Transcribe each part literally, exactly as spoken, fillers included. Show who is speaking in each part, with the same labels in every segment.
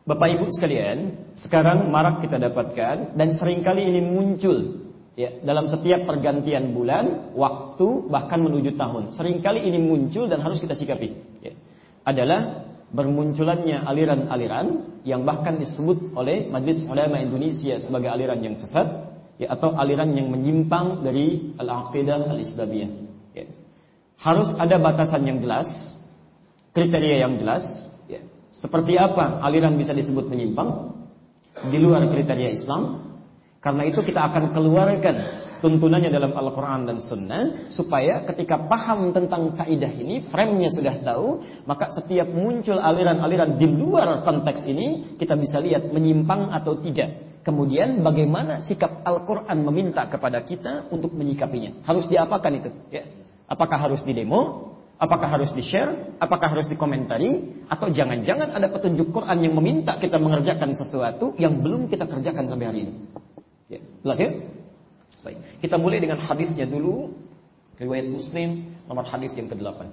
Speaker 1: Bapak Ibu sekalian, sekarang marak kita dapatkan dan seringkali ini muncul ya, dalam setiap pergantian bulan, waktu, bahkan menuju tahun. Seringkali ini muncul dan harus kita sikapi ya, adalah bermunculannya aliran-aliran yang bahkan disebut oleh Majelis Ulama Indonesia sebagai aliran yang sesat ya, atau aliran yang menyimpang dari al-aqidah al-islamiyah ya. Harus ada batasan yang jelas, kriteria yang jelas ya. Seperti apa aliran bisa disebut menyimpang di luar kriteria Islam. Karena itu kita akan keluarkan tuntunannya dalam Al-Quran dan Sunnah, supaya ketika paham tentang kaidah ini, frame-nya sudah tahu, maka setiap muncul aliran-aliran di luar konteks ini, kita bisa lihat menyimpang atau tidak. Kemudian bagaimana sikap Al-Quran meminta kepada kita untuk menyikapinya. Harus diapakan itu ya? Apakah harus didemo? Apakah harus di-share? Apakah harus dikomentari? Atau jangan-jangan ada petunjuk Quran yang meminta kita mengerjakan sesuatu yang belum kita kerjakan sampai hari ini. Ya, jelas ya? Baik. Kita mulai dengan hadisnya dulu. Riwayat Muslim nomor hadis yang kedelapan.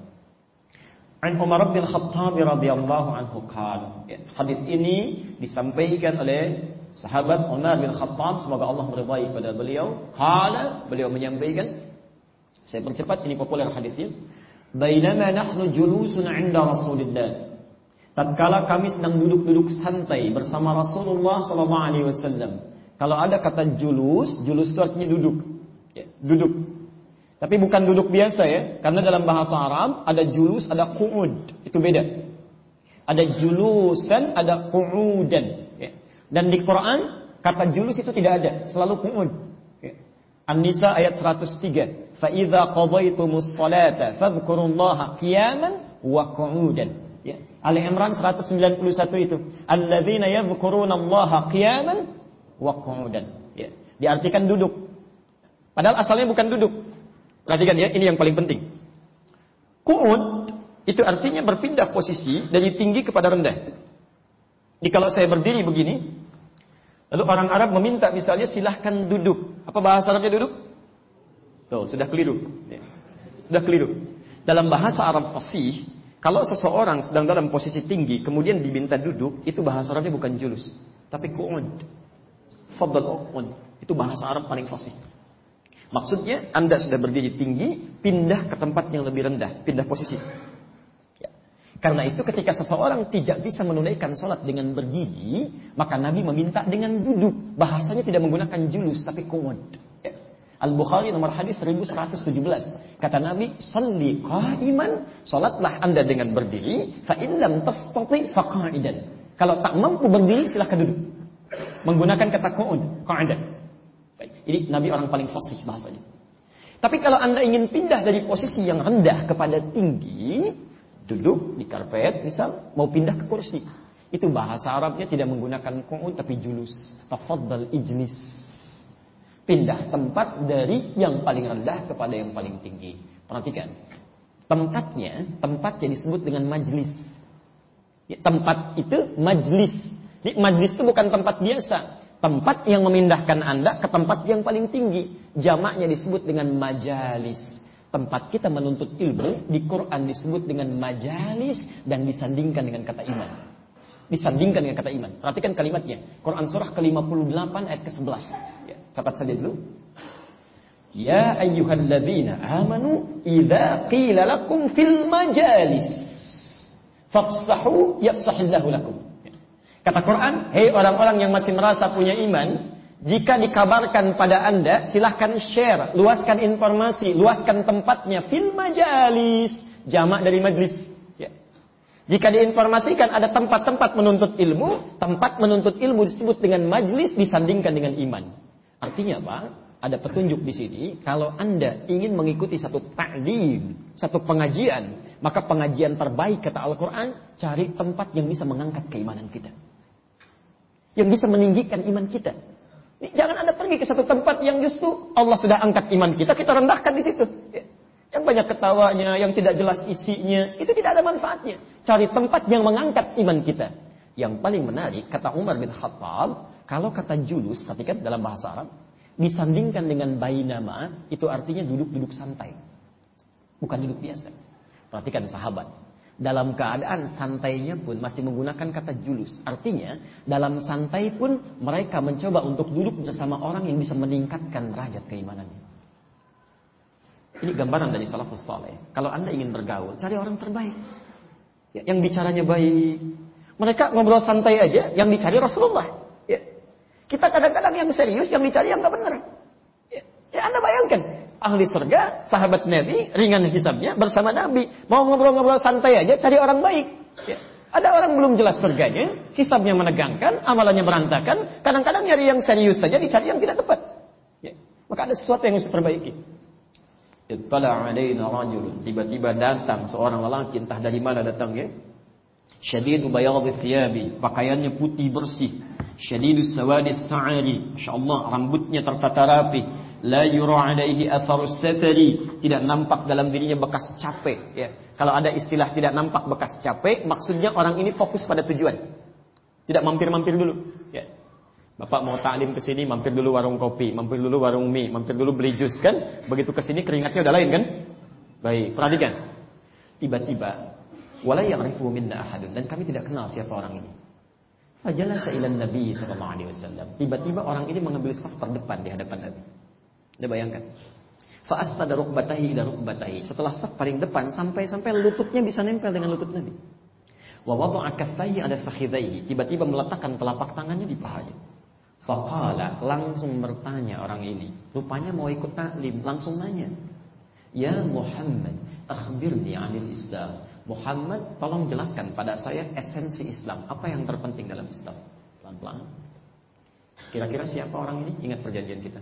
Speaker 1: An Umar bin Khattab radhiyallahu anhu qala. Ya, hadis ini disampaikan oleh sahabat Umar bin Khattab, semoga Allah meridai pada beliau. Qala, beliau menyampaikan, saya percepat ini populer hadisnya. Bainama nahnu julusun 'inda Rasulillah. Tatkala kami sedang duduk-duduk santai bersama Rasulullah sallallahu alaihi wasallam. Kalau ada kata julus, julus itu artinya duduk ya, duduk. Tapi bukan duduk biasa ya, karena dalam bahasa Arab ada julus, ada qu'ud, itu beda. Ada julusan, ada qu'udan ya. Dan di Quran kata julus itu tidak ada, selalu qu'ud ya. An-Nisa ayat seratus tiga. Fa idza qadaytumus salata fadhkurullaha qiyaman wa qu'udan ya. Ali Imran seratus sembilan puluh satu itu. Alladzina yadhkurunallaha qiyaman wa qu'udan ya. Diartikan duduk. Padahal asalnya bukan duduk. Perhatikan ya, ini yang paling penting. Qu'ud itu artinya berpindah posisi dari tinggi kepada rendah. Jadi kalau saya berdiri begini, lalu orang Arab meminta misalnya silahkan duduk. Apa bahasa Arabnya duduk? Tuh, sudah keliru ya. Sudah keliru. Dalam bahasa Arab fasih, kalau seseorang sedang dalam posisi tinggi kemudian diminta duduk, itu bahasa Arabnya bukan julus, tapi qu'ud. Fadl uqud, itu bahasa Arab paling fasih. Maksudnya Anda sudah berdiri tinggi, pindah ke tempat yang lebih rendah, pindah posisi ya. Karena itu ketika seseorang tidak bisa menunaikan sholat dengan berdiri, maka Nabi meminta dengan duduk. Bahasanya tidak menggunakan julus, tapi qu'ud ya. Al-Bukhari nomor hadis seribu seratus tujuh belas. Kata Nabi, "Shalli qa'iman", salatlah Anda dengan berdiri, fa in lam tastati fa qa'idan. Kalau tak mampu berdiri silakan duduk. Menggunakan kata qu'ud, qa'adah. Baik, ini Nabi orang paling fasih bahasanya. Tapi kalau Anda ingin pindah dari posisi yang rendah kepada tinggi, duduk di karpet, misal mau pindah ke kursi, itu bahasa Arabnya tidak menggunakan qu'ud tapi julus. Tafaddal ijlis. Pindah tempat dari yang paling rendah kepada yang paling tinggi. Perhatikan. Tempatnya, tempatnya disebut dengan majlis. Ya, tempat itu majlis. Jadi majlis itu bukan tempat biasa. Tempat yang memindahkan Anda ke tempat yang paling tinggi. Jamaknya disebut dengan majalis. Tempat kita menuntut ilmu di Quran disebut dengan majalis dan disandingkan dengan kata iman. Disandingkan dengan kata iman. Perhatikan kalimatnya. Quran surah ke lima puluh delapan ayat ke sebelas. Ya, catat saja dulu. Ya ayyuhalladzina amanu idza qila lakum fil majalis fafsahu yafsahillahu lakum. Kata Quran, hei orang-orang yang masih merasa punya iman, jika dikabarkan pada Anda, silahkan share, luaskan informasi, luaskan tempatnya, fil majalis, jamak dari majlis. Ya. Jika diinformasikan ada tempat-tempat menuntut ilmu, tempat menuntut ilmu disebut dengan majlis, disandingkan dengan iman. Artinya apa? Ada petunjuk di sini, kalau Anda ingin mengikuti satu ta'lim, satu pengajian, maka pengajian terbaik kata Al-Quran, cari tempat yang bisa mengangkat keimanan kita. Yang bisa meninggikan iman kita. Jangan Anda pergi ke satu tempat yang justru Allah sudah angkat iman kita, kita rendahkan di situ. Yang banyak ketawanya, yang tidak jelas isinya, itu tidak ada manfaatnya. Cari tempat yang mengangkat iman kita. Yang paling menarik, kata Umar bin Khattab, kalau kata julus, perhatikan dalam bahasa Arab, disandingkan dengan bainama, itu artinya duduk-duduk santai. Bukan duduk biasa. Perhatikan sahabat. Dalam keadaan santainya pun masih menggunakan kata julus. Artinya, dalam santai pun mereka mencoba untuk duduk bersama orang yang bisa meningkatkan derajat keimanannya. Ini gambaran dari salafus saleh. Kalau Anda ingin bergaul, cari orang terbaik. Ya, yang bicaranya baik. Mereka ngobrol santai aja, yang dicari Rasulullah. Ya. Kita kadang-kadang yang serius, yang dicari yang gak benar. Ya. Ya, Anda bayangkan. Ahli surga, sahabat Nabi, ringan hisabnya bersama Nabi. Mau ngobrol-ngobrol santai aja, cari orang baik. Ya. Ada orang belum jelas surganya, hisabnya menegangkan, amalannya berantakan. Kadang-kadang nyari yang serius saja, dicari yang tidak tepat. Ya. Maka ada sesuatu yang harus diperbaiki. Ittala alaina rajulun. Tiba-tiba datang seorang lelaki, entah dari mana datangnya. Syadidu bayadhi thiyabi, pakaiannya putih bersih. Syadidu sawadis sa'ari, masyaallah rambutnya tertata rapi. La yura alaihi atharus satari, tidak nampak dalam dirinya bekas capek. Ya. Kalau ada istilah tidak nampak bekas capek, maksudnya orang ini fokus pada tujuan. Tidak mampir-mampir dulu. Ya. Bapak mau ta'lim ke sini, mampir dulu warung kopi, mampir dulu warung mie, mampir dulu beli jus kan? Begitu ke sini keringatnya udah lain kan? Baik, perhatikan. Tiba-tiba, wala ya'rifu minna ahadun, dan kami tidak kenal siapa orang ini. Fajalasa ila Nabi sallallahu alaihi wasallam. Tiba-tiba orang ini mengambil saf terdepan di hadapan Nabi. Anda bayangkan. Fa astada rukbatahi ila rukbatahi. Setelah saf paling depan sampai-sampai lututnya bisa nempel dengan lutut Nabi. Wa wada'a kaffaihi ala fakhidhaihi. Tiba-tiba meletakkan telapak tangannya di pahanya. Faqala, langsung bertanya orang ini. Rupanya mau ikut taklim, langsung nanya. Ya Muhammad, akhbirni 'anil Islam. Muhammad, tolong jelaskan pada saya esensi Islam. Apa yang terpenting dalam Islam? Pelan-pelan. Kira-kira siapa orang ini? Ingat perjanjian kita.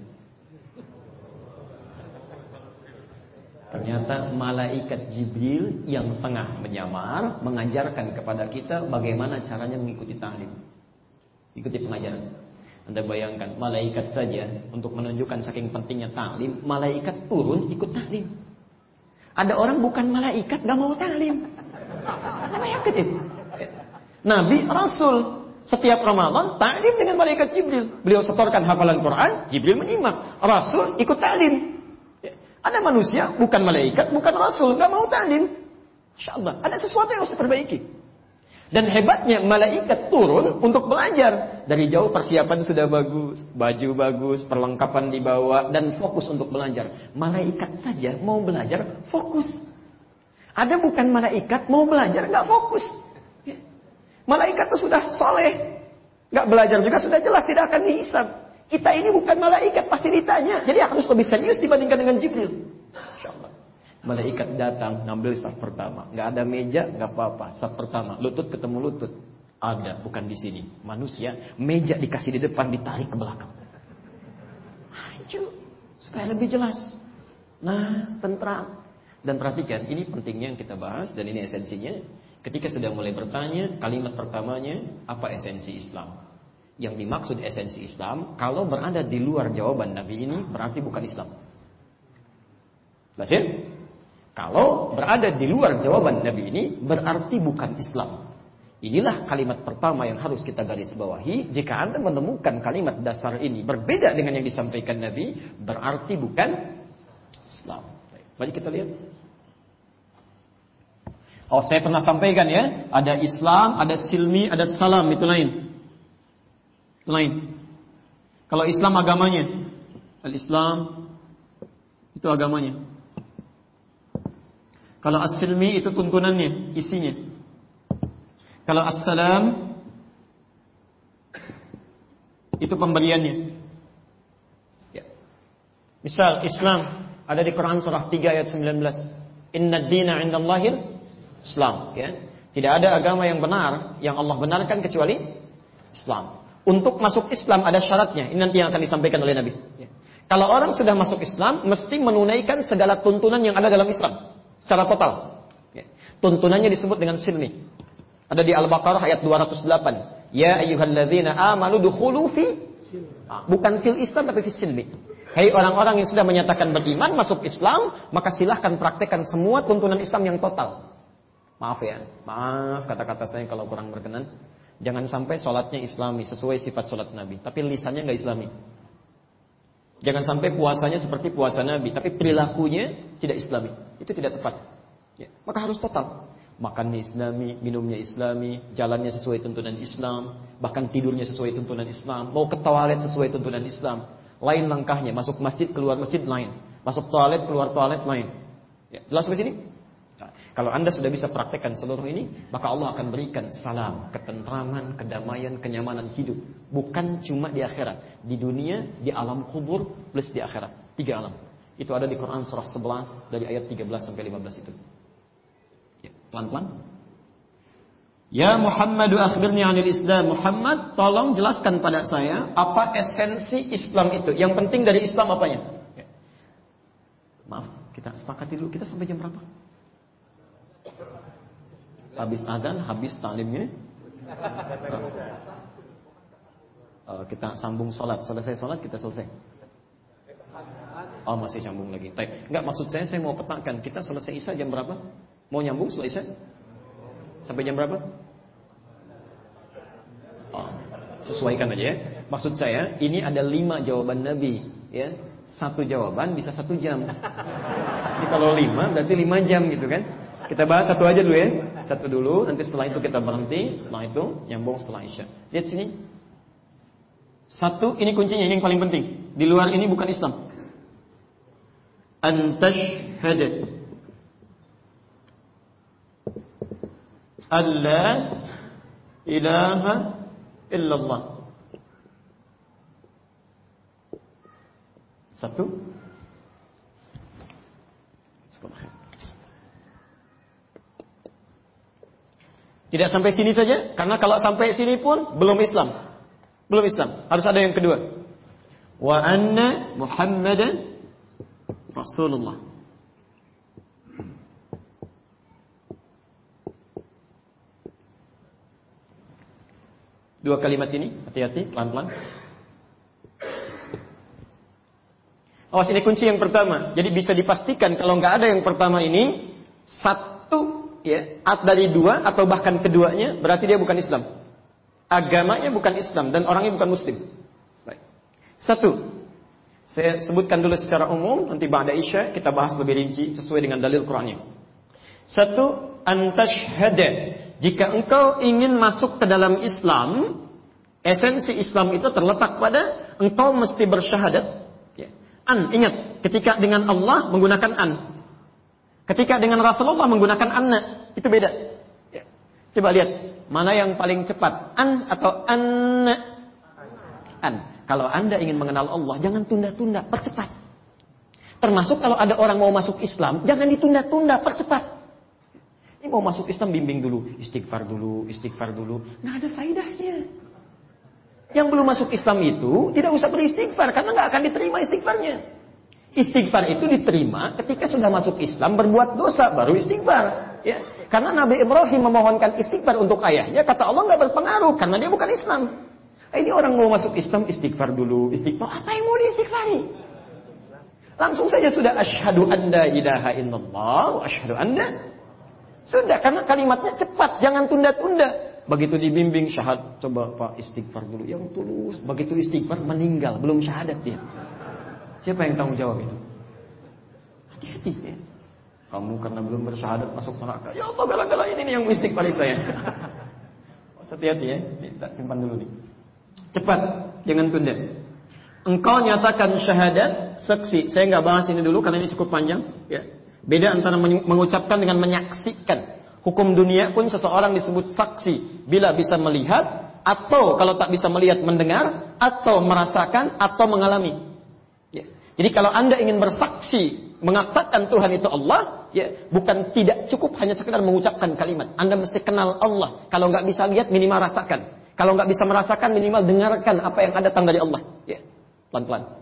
Speaker 1: Ternyata malaikat Jibril yang tengah menyamar mengajarkan kepada kita bagaimana caranya mengikuti ta'lim. Ikuti pengajaran. Anda bayangkan, malaikat saja untuk menunjukkan saking pentingnya ta'lim, malaikat turun ikut ta'lim. Ada orang bukan malaikat gak mau ta'lim. Anda bayangkan itu. Nabi, Rasul, setiap Ramadan ta'lim dengan malaikat Jibril. Beliau setorkan hafalan Quran, Jibril menyimak. Rasul ikut ta'lim. Ada manusia, bukan malaikat, bukan Rasul, gak mau ta'lim. InsyaAllah, ada sesuatu yang harus diperbaiki. Dan hebatnya, malaikat turun untuk belajar. Dari jauh persiapan sudah bagus, baju bagus, perlengkapan dibawa, dan fokus untuk belajar. Malaikat saja mau belajar, fokus. Ada bukan malaikat, mau belajar, gak fokus. Malaikat itu sudah soleh, gak belajar juga sudah jelas, tidak akan dihisab. Kita ini bukan malaikat, pasti ditanya. Jadi harus lebih serius dibandingkan dengan Jibril. InsyaAllah. Malaikat datang, ngambil saf pertama. Gak ada meja, gak apa-apa. Saf pertama, lutut ketemu lutut. Ada, bukan di sini. Manusia, meja dikasih di depan, ditarik ke belakang. Maju, supaya lebih jelas. Nah, tentram. Dan perhatikan, ini pentingnya yang kita bahas, dan ini esensinya. Ketika sedang mulai bertanya, kalimat pertamanya, apa esensi Islam? Yang dimaksud esensi Islam, kalau berada di luar jawaban Nabi ini, berarti bukan Islam. Jelas ya? Kalau berada di luar jawaban Nabi ini, berarti bukan Islam. Inilah kalimat pertama yang harus kita garis bawahi. Jika Anda menemukan kalimat dasar ini berbeda dengan yang disampaikan Nabi, berarti bukan Islam. Mari kita lihat. Oh, saya pernah sampaikan ya, ada Islam, ada silmi, ada salam, itu lain. Lain. Kalau Islam agamanya, al-Islam itu agamanya. Kalau as-silmi itu tuntunannya, isinya. Kalau as-salam itu pemberiannya. Ya. Misal Islam ada di Quran surah tiga ayat sembilan belas. Inna ad-dina 'indallahil Islam, ya. Tidak ada agama yang benar yang Allah benarkan kecuali Islam. Untuk masuk Islam ada syaratnya. Ini nanti yang akan disampaikan oleh Nabi. Ya. Kalau orang sudah masuk Islam, mesti menunaikan segala tuntunan yang ada dalam Islam secara total. Ya. Tuntunannya disebut dengan silmi. Ada di Al-Baqarah ayat dua ratus delapan. Ya ayyuhalladzina amanu dukhulu fi, bukan fil Islam tapi fi silmi. Hai orang-orang yang sudah menyatakan beriman masuk Islam, maka silahkan praktekkan semua tuntunan Islam yang total. Maaf ya, maaf kata-kata saya kalau kurang berkenan. Jangan sampai sholatnya Islami sesuai sifat sholat Nabi, tapi lisannya nggak Islami. Jangan sampai puasanya seperti puasa Nabi, tapi perilakunya tidak Islami. Itu tidak tepat. Ya. Maka harus total. Makannya Islami, minumnya Islami, jalannya sesuai tuntunan Islam, bahkan tidurnya sesuai tuntunan Islam, mau ke toilet sesuai tuntunan Islam. Lain langkahnya, masuk masjid, keluar masjid lain, masuk toilet, keluar toilet lain. Ya, jelas di sini? Nah, kalau Anda sudah bisa praktekkan seluruh ini, maka Allah akan berikan salam, ketentraman, kedamaian, kenyamanan hidup. Bukan cuma di akhirat, di dunia, di alam kubur, plus di akhirat. Tiga alam. Itu ada di Quran surah sebelas dari ayat tiga belas sampai lima belas itu. Ya, pelan-pelan. Ya Muhammadu akhbirni 'anil Islam. Muhammad, tolong jelaskan pada saya apa esensi Islam itu. Yang penting dari Islam apanya? Ya. Maaf, kita sepakati dulu. Kita sampai jam berapa? Habis adzan, habis taklimnya. Uh, kita sambung salat. Selesai salat kita selesai. Oh, masih sambung lagi. Baik. Enggak, maksud saya saya mau petakan kita selesai Isya jam berapa? Mau nyambung setelah Isya? Sampai jam berapa? Oh, sesuaikan aja ya. Maksud saya, ini ada lima jawaban Nabi, ya. Satu jawaban bisa satu jam. Jadi kalau lima berarti lima jam gitu kan? Kita bahas satu aja dulu ya. Satu dulu, nanti setelah itu kita berhenti, setelah itu nyambung setelah Isya. Lihat sini. Satu, ini kuncinya, ini yang paling penting. Di luar ini bukan Islam. Antashhada alla ilaha illallah. Satu. Tidak sampai sini saja, karena kalau sampai sini pun belum Islam. Belum Islam, harus ada yang kedua. Wa anna Muhammadan Rasulullah. Dua kalimat ini, hati-hati, pelan-pelan. Awas, ini kunci yang pertama. Jadi bisa dipastikan kalau nggak ada yang pertama ini, satu ya, at dari dua atau bahkan keduanya, berarti dia bukan Islam. Agamanya bukan Islam dan orangnya bukan Muslim. Baik. Satu, saya sebutkan dulu secara umum, nanti ba'da Isya kita bahas lebih rinci sesuai dengan dalil Qur'annya. Satu, antashhada. Jika engkau ingin masuk ke dalam Islam, esensi Islam itu terletak pada engkau mesti bersyahadat. Ya. An, ingat, ketika dengan Allah menggunakan an. Ketika dengan Rasulullah menggunakan anna, itu beda. Ya. Coba lihat, mana yang paling cepat, an atau anna? An. Kalau Anda ingin mengenal Allah, jangan tunda-tunda, percepat. Termasuk kalau ada orang mau masuk Islam, jangan ditunda-tunda, percepat. Ini mau masuk Islam, bimbing dulu, istighfar dulu, istighfar dulu. Nggak ada faedahnya. Yang belum masuk Islam itu tidak usah beristighfar, karena nggak akan diterima istighfarnya. Istighfar itu diterima ketika sudah masuk Islam, berbuat dosa, baru istighfar. Ya, karena Nabi Ibrahim memohonkan istighfar untuk ayahnya, kata Allah nggak berpengaruh, karena dia bukan Islam. Ini orang mau masuk Islam, istighfar dulu, istighfar. Apa yang mau diistighfari? Langsung saja sudah asyhadu an la ilaha illallah wa asyhadu anna. Sudah, karena kalimatnya cepat, jangan tunda-tunda. Begitu dibimbing syahad, coba Pak istighfar dulu yang tulus. Begitu istighfar meninggal, belum syahadat dia. Siapa yang tanggung jawab itu? Hati-hati ya. Kamu karena belum bersyahadat masuk neraka. Ya Allah, gara-gara ini nih yang istighfar saya. Hati-hati ya, kita simpan dulu nih. Cepat, jangan tunda. Engkau nyatakan syahadat, saksi. Saya nggak bahas ini dulu karena ini cukup panjang. Ya. Beda antara mengucapkan dengan menyaksikan. Hukum dunia pun seseorang disebut saksi bila bisa melihat, atau kalau tak bisa melihat mendengar, atau merasakan, atau mengalami. Ya. Jadi kalau Anda ingin bersaksi mengatakan Tuhan itu Allah, ya bukan tidak cukup hanya sekedar mengucapkan kalimat. Anda mesti kenal Allah. Kalau nggak bisa lihat, minimal rasakan. Kalau nggak bisa merasakan, minimal dengarkan apa yang ada datang dari Allah. Ya, pelan-pelan.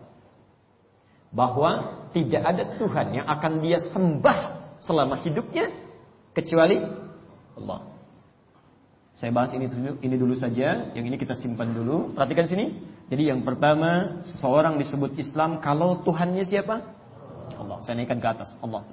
Speaker 1: Bahwa tidak ada Tuhan yang akan dia sembah selama hidupnya kecuali Allah. Saya bahas ini dulu, ini dulu saja. Yang ini kita simpan dulu. Perhatikan sini. Jadi yang pertama, seseorang disebut Islam kalau Tuhannya siapa? Allah. Saya naikkan ke atas. Allah.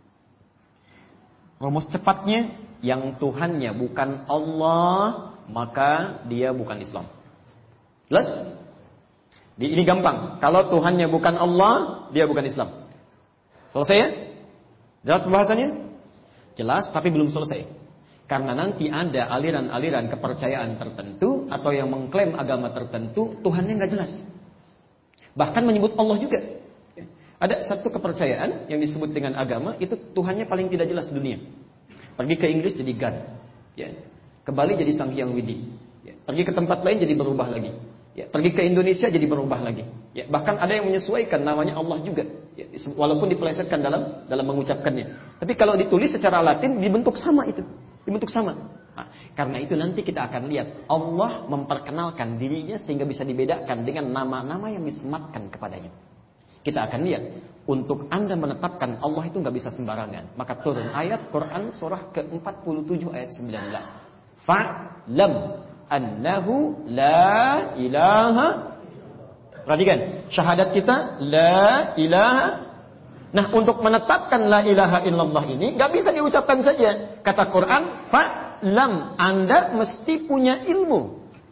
Speaker 1: Rumus cepatnya, yang Tuhannya bukan Allah, maka dia bukan Islam. Jelas? Ini gampang. Kalau Tuhannya bukan Allah, dia bukan Islam. Selesai ya? Jelas pembahasannya? Jelas, tapi belum selesai. Karena nanti ada aliran-aliran kepercayaan tertentu atau yang mengklaim agama tertentu, Tuhannya nggak jelas. Bahkan menyebut Allah juga. Ada satu kepercayaan yang disebut dengan agama, itu Tuhannya paling tidak jelas dunia. Pergi ke Inggris jadi God. Ya. Ke Bali jadi Sang Hyang Widi. Ya. Pergi ke tempat lain jadi berubah lagi. Ya, pergi ke Indonesia jadi berubah lagi. Ya, bahkan ada yang menyesuaikan namanya Allah juga. Ya, walaupun dipelesetkan dalam dalam mengucapkannya. Tapi kalau ditulis secara Latin dibentuk sama itu, dibentuk sama. Nah, karena itu nanti kita akan lihat Allah memperkenalkan dirinya sehingga bisa dibedakan dengan nama-nama yang disematkan kepadanya. Kita akan lihat untuk Anda menetapkan Allah itu nggak bisa sembarangan. Maka turun ayat Quran surah ke empat puluh tujuh ayat sembilan belas. Fa'lam annahu la ilaha. Perhatikan, syahadat kita la ilaha. Nah, untuk menetapkan la ilaha illallah ini nggak bisa diucapkan saja. Kata Quran, fa'lam, Anda mesti punya ilmu.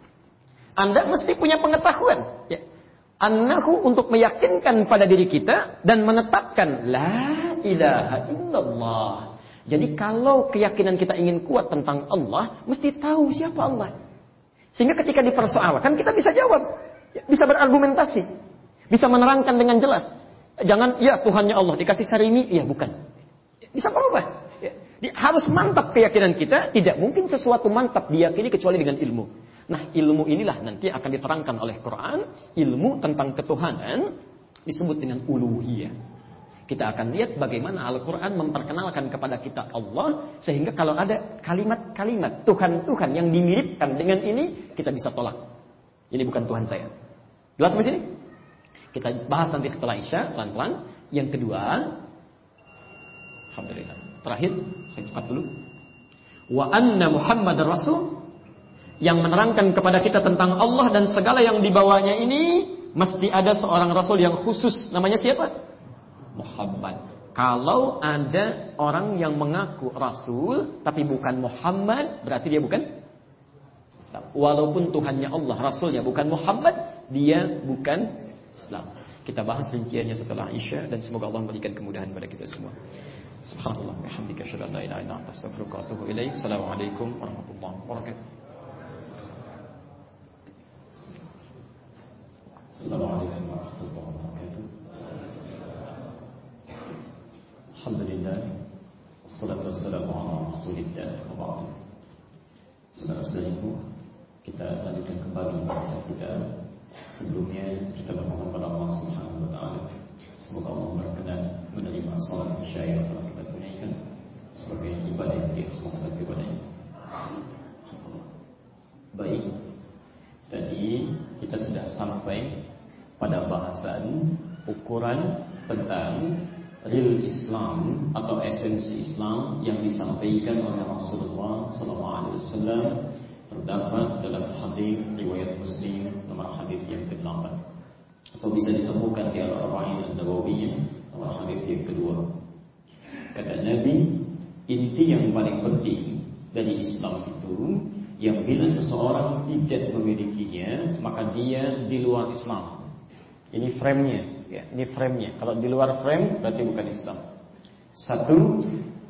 Speaker 1: Anda mesti punya pengetahuan. Ya. Annahu, untuk meyakinkan pada diri kita dan menetapkan la ilaha illallah. Jadi kalau keyakinan kita ingin kuat tentang Allah, mesti tahu siapa Allah. Sehingga ketika dipersoalkan kita bisa jawab, bisa berargumentasi, bisa menerangkan dengan jelas. Jangan, ya Tuhannya Allah, dikasih sarimi, ya bukan. Bisa apa? Ya, harus mantap keyakinan kita. Tidak mungkin sesuatu mantap diyakini kecuali dengan ilmu. Nah, ilmu inilah nanti akan diterangkan oleh Quran. Ilmu tentang ketuhanan disebut dengan uluhiyah. Kita akan lihat bagaimana Al-Quran memperkenalkan kepada kita Allah. Sehingga kalau ada kalimat-kalimat Tuhan-Tuhan yang dimiripkan dengan ini, kita bisa tolak. Ini bukan Tuhan saya. Jelas sampai sini? Kita bahas nanti setelah Isya, pelan-pelan. Yang kedua, alhamdulillah. Terakhir, saya cepat dulu. Wa anna Muhammad Rasul, yang menerangkan kepada kita tentang Allah dan segala yang dibawanya ini, mesti ada seorang Rasul yang khusus. Namanya siapa? Muhammad. Kalau ada orang yang mengaku Rasul tapi bukan Muhammad, berarti dia bukan Islam. Walaupun Tuhannya Allah, Rasulnya bukan Muhammad, dia bukan Islam. Kita bahas rinciannya setelah Isya dan semoga Allah memberikan kemudahan kepada kita semua. Subhanallah, bihamdika, asyhadu an la ilaha illa anta, astaghfiruka wa atubu ilaik. Assalamualaikum warahmatullahi wabarakatuh. Assalamualaikum warahmatullahi wabarakatuh. Alhamdulillah, wassalatu wassalamu ala rasulillah wa ba'du. Saudara-saudariku, kita lanjutkan kembali bahasa kita. Sebelumnya kita bermohon kepada Allah Subhanahu wa taala semoga Allah berkenan menerima salat Isya yang telah kita tunaikan sebagai ibadah yang diikhlaskan kepadanya. Baik, tadi kita sudah sampai pada bahasan ukuran tentang real Islam atau esensi Islam yang disampaikan oleh Rasulullah sallallahu alaihi wasallam, terdapat dalam hadis riwayat Muslim nomor hadis yang kedelapan, atau bisa ditemukan di Al-Arba'in An-Nawawiyah nomor hadis yang kedua. Kata Nabi, inti yang paling penting dari Islam itu, yang bila seseorang tidak memilikinya, maka dia di luar Islam. Ini frame-nya, ya, ini frame-nya. Kalau di luar frame berarti bukan Islam. Satu,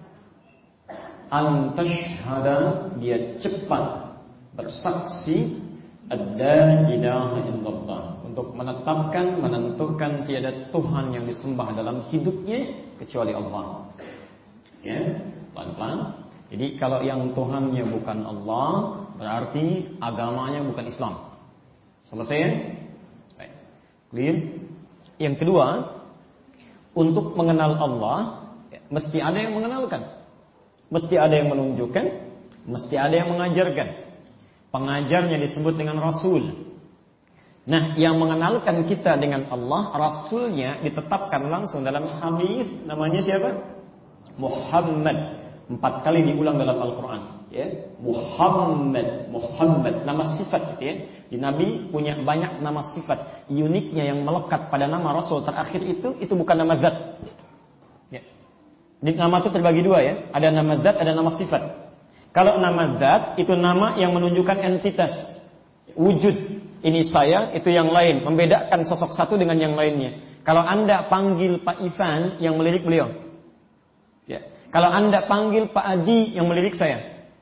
Speaker 1: antashhada, dia cepat bersaksi ada ilaha illallah, untuk menetapkan, menentukan tiada Tuhan yang disembah dalam hidupnya kecuali Allah. Ya, pelan-pelan. Jadi kalau yang Tuhannya bukan Allah, berarti agamanya bukan Islam. Selesai ya? Baik. Clear? Yang kedua, untuk mengenal Allah, ya, mesti ada yang mengenalkan, mesti ada yang menunjukkan, mesti ada yang mengajarkan. Pengajarnya disebut dengan Rasul. Nah, yang mengenalkan kita dengan Allah, Rasulnya ditetapkan langsung dalam hadis. Namanya siapa? Muhammad. Empat kali diulang dalam Al-Quran, ya. Muhammad, Muhammad, nama sifat, ya. Di Nabi punya banyak nama sifat. Uniknya yang melekat pada nama Rasul terakhir itu, itu bukan nama zat. Ya. Di nama itu terbagi dua, ya. Ada nama zat, ada nama sifat. Kalau nama zat itu nama yang menunjukkan entitas, wujud. Ini saya, itu yang lain, membedakan sosok satu dengan yang lainnya. Kalau Anda panggil Pak Ivan, yang melirik beliau. Ya. Kalau Anda panggil Pak Adi, yang melirik saya.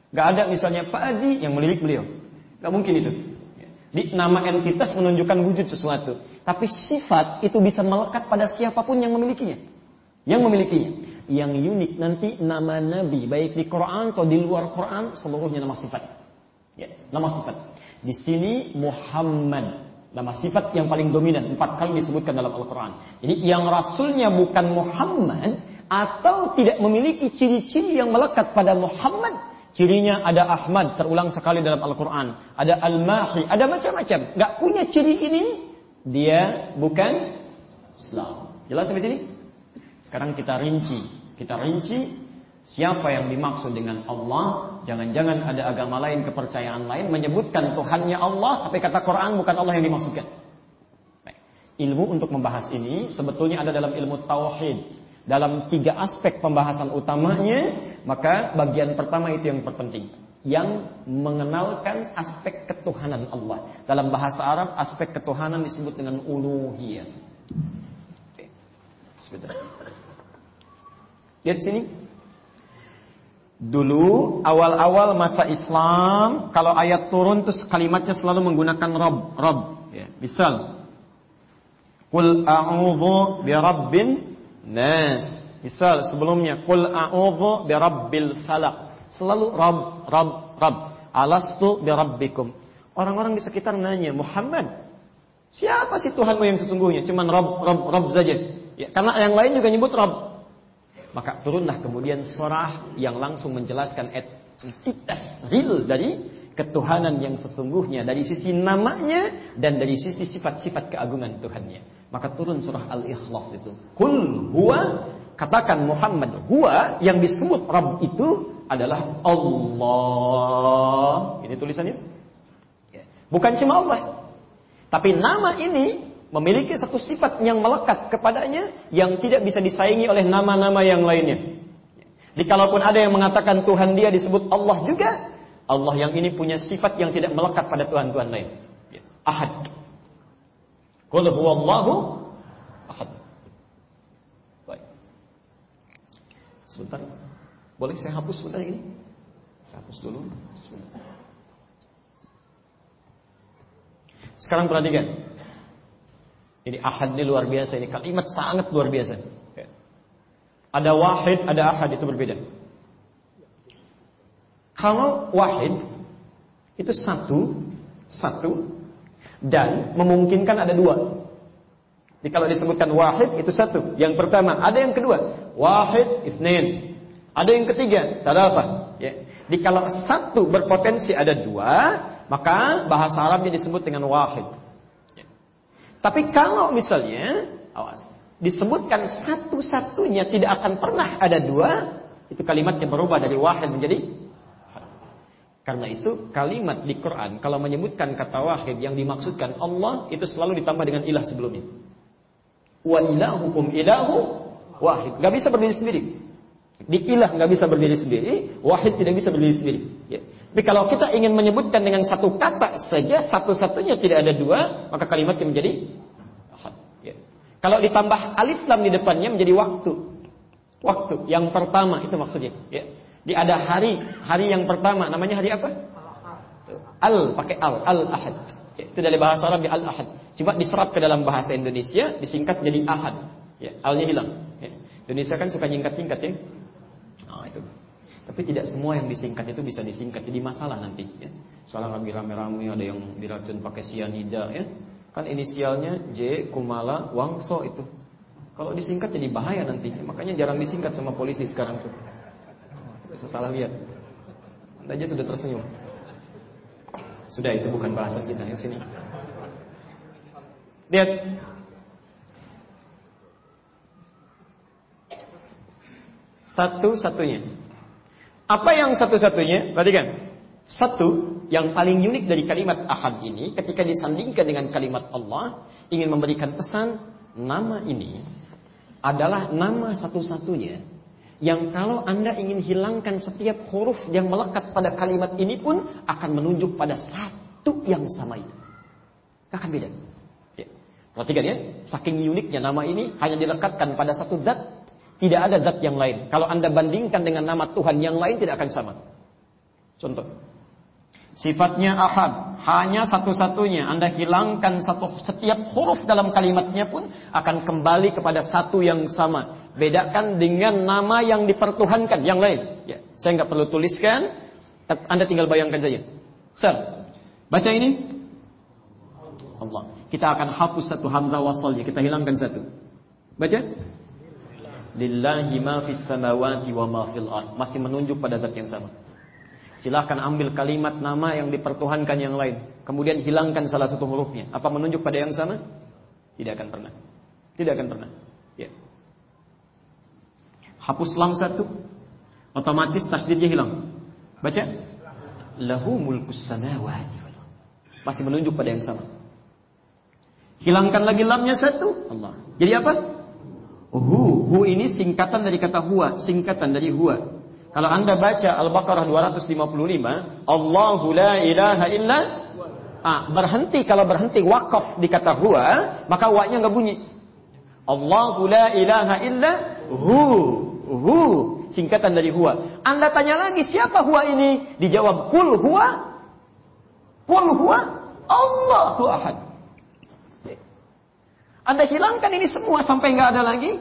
Speaker 1: Gak ada misalnya Pak Adi yang melirik beliau. Gak mungkin itu. Di nama entitas menunjukkan wujud sesuatu. Tapi sifat itu bisa melekat pada siapapun yang memilikinya. Yang memilikinya. Yang unik nanti nama Nabi, baik di Quran atau di luar Quran, seluruhnya nama sifat. Ya, nama sifat. Di sini Muhammad, nama sifat yang paling dominan, empat kali disebutkan dalam Al-Quran. Jadi yang rasulnya bukan Muhammad, atau tidak memiliki ciri-ciri yang melekat pada Muhammad. Cirinya ada Ahmad, terulang sekali dalam Al-Quran. Ada Al-Mahi, ada macam-macam. Gak punya ciri ini, dia bukan Islam. Jelas sampai sini? Sekarang kita rinci. Kita rinci siapa yang dimaksud dengan Allah. Jangan-jangan ada agama lain, kepercayaan lain menyebutkan Tuhannya Allah, tapi kata Quran bukan Allah yang dimaksudkan. Baik. Ilmu untuk membahas ini sebetulnya ada dalam ilmu tauhid. Dalam tiga aspek pembahasan utamanya, maka bagian pertama itu yang terpenting, yang mengenalkan aspek ketuhanan Allah. Dalam bahasa Arab, aspek ketuhanan disebut dengan uluhiyah. Oke. Sebentar. Lihat sini. Dulu awal-awal masa Islam, kalau ayat turun terus kalimatnya selalu menggunakan Rabb, Rabb. Ya, misal, Qul a'udzu birabbin nas. Misal sebelumnya Qul a'udzu birabbil falaq. Selalu Rabb, Rabb, Rabb. Alastu birabbikum. Orang-orang di sekitar nanya, Muhammad, siapa sih Tuhanmu yang sesungguhnya? Cuman Rabb, Rabb, Rabb saja. Ya, karena yang lain juga nyebut Rabb. Maka turunlah kemudian surah yang langsung menjelaskan entitas real dari ketuhanan yang sesungguhnya, dari sisi namanya dan dari sisi sifat-sifat keagungan Tuhannya. Maka turun surah Al-Ikhlas itu. Qul huwa, katakan Muhammad, huwa yang disebut Rabb itu adalah Allah. Ini tulisannya. Bukan cuma Allah. Tapi nama ini memiliki satu sifat yang melekat kepadanya yang tidak bisa disaingi oleh nama-nama yang lainnya. Jadi kalaupun ada yang mengatakan Tuhan dia disebut Allah juga, Allah yang ini punya sifat yang tidak melekat pada Tuhan-Tuhan lain. Ahad. Qul huwallahu ahad. Baik. Sebentar. Boleh saya hapus sebentar ini? Saya hapus dulu. Sebentar. Sekarang perhatikan. Ini ahad ini luar biasa, ini kalimat sangat luar biasa. Ada wahid, ada ahad, itu berbeda. Kalau wahid itu satu, satu dan memungkinkan ada dua. Jadi kalau disebutkan wahid itu satu, yang pertama, ada yang kedua, wahid itsnain. Ada yang ketiga, thalatha. Ya. Jadi kalau satu berpotensi ada dua, maka bahasa Arabnya disebut dengan wahid. Tapi kalau misalnya, awas, disebutkan satu-satunya tidak akan pernah ada dua, itu kalimatnya berubah dari wahid menjadi. Karena itu kalimat di Quran kalau menyebutkan kata wahid yang dimaksudkan Allah itu selalu ditambah dengan ilah sebelumnya. Wa ilahukum ilahu wahid, nggak bisa berdiri sendiri. Di ilah nggak bisa berdiri sendiri, wahid tidak bisa berdiri sendiri. Ya. Tapi kalau kita ingin menyebutkan dengan satu kata saja, satu-satunya tidak ada dua, maka kalimatnya menjadi ahad. Ya. Kalau ditambah alif lam di depannya menjadi waktu. Waktu yang pertama itu maksudnya. Ya. Di ada hari, hari yang pertama namanya hari apa? Al, pakai al, al-ahad. Ya. Itu dari bahasa Arab al-ahad. Coba diserap ke dalam bahasa Indonesia, disingkat jadi ahad. Ya. Al-nya hilang. Ya. Indonesia kan suka nyingkat-nyingkat ya. Nah, itu. Tapi tidak semua yang disingkat itu bisa disingkat, jadi masalah nanti. Ya. Soalnya lagi rame-rame ada yang diracun pakai cyanida, ya. Kan inisialnya J, Kumala, Wangso itu. Kalau disingkat jadi bahaya nanti. Makanya jarang disingkat sama polisi sekarang tuh. Bisa salah lihat. Anda aja sudah tersenyum. Sudah, itu bukan bahasa kita. Yuk sini. Lihat. Satu-satunya. Apa yang satu-satunya? Perhatikan. Satu, yang paling unik dari kalimat ahad ini, ketika disandingkan dengan kalimat Allah, ingin memberikan pesan, nama ini adalah nama satu-satunya, yang kalau Anda ingin hilangkan setiap huruf yang melekat pada kalimat ini pun, akan menunjuk pada satu yang sama itu. Akan beda. Ya. Perhatikan ya, saking uniknya nama ini, hanya dilekatkan pada satu zat, tidak ada zat yang lain. Kalau Anda bandingkan dengan nama Tuhan yang lain tidak akan sama. Contoh. Sifatnya ahad, hanya satu-satunya. Anda hilangkan satu setiap huruf dalam kalimatnya pun akan kembali kepada satu yang sama. Bedakan dengan nama yang dipertuhankan yang lain. Ya, saya nggak perlu tuliskan, Anda tinggal bayangkan saja. Sir, baca ini. Allah. Kita akan hapus satu hamzah wasalnya, kita hilangkan satu. Baca. Lillahi ma fis samawati wa ma fil ard. Masih menunjuk pada zat yang sama. Silahkan ambil kalimat nama yang dipertuhankan yang lain, kemudian hilangkan salah satu hurufnya. Apa menunjuk pada yang sama? Tidak akan pernah. Tidak akan pernah. Ya. Hapus lam satu, otomatis tasdidnya hilang. Baca. Lahu mulkus samawati wal ard. Masih menunjuk pada yang sama. Hilangkan lagi lamnya satu. Allah. Jadi apa? Hu. Hu ini singkatan dari kata huwa, singkatan dari huwa. Kalau Anda baca Al-Baqarah dua ratus lima puluh lima, Allahu la ilaha illa, ah, berhenti, kalau berhenti wakaf di kata huwa, maka wa-nya enggak bunyi. Allahu la ilaha illa hu. Hu, singkatan dari huwa. Anda tanya lagi, siapa huwa ini? Dijawab, kul huwa. Kul huwa Allahu ahad. Anda hilangkan ini semua sampai enggak ada lagi.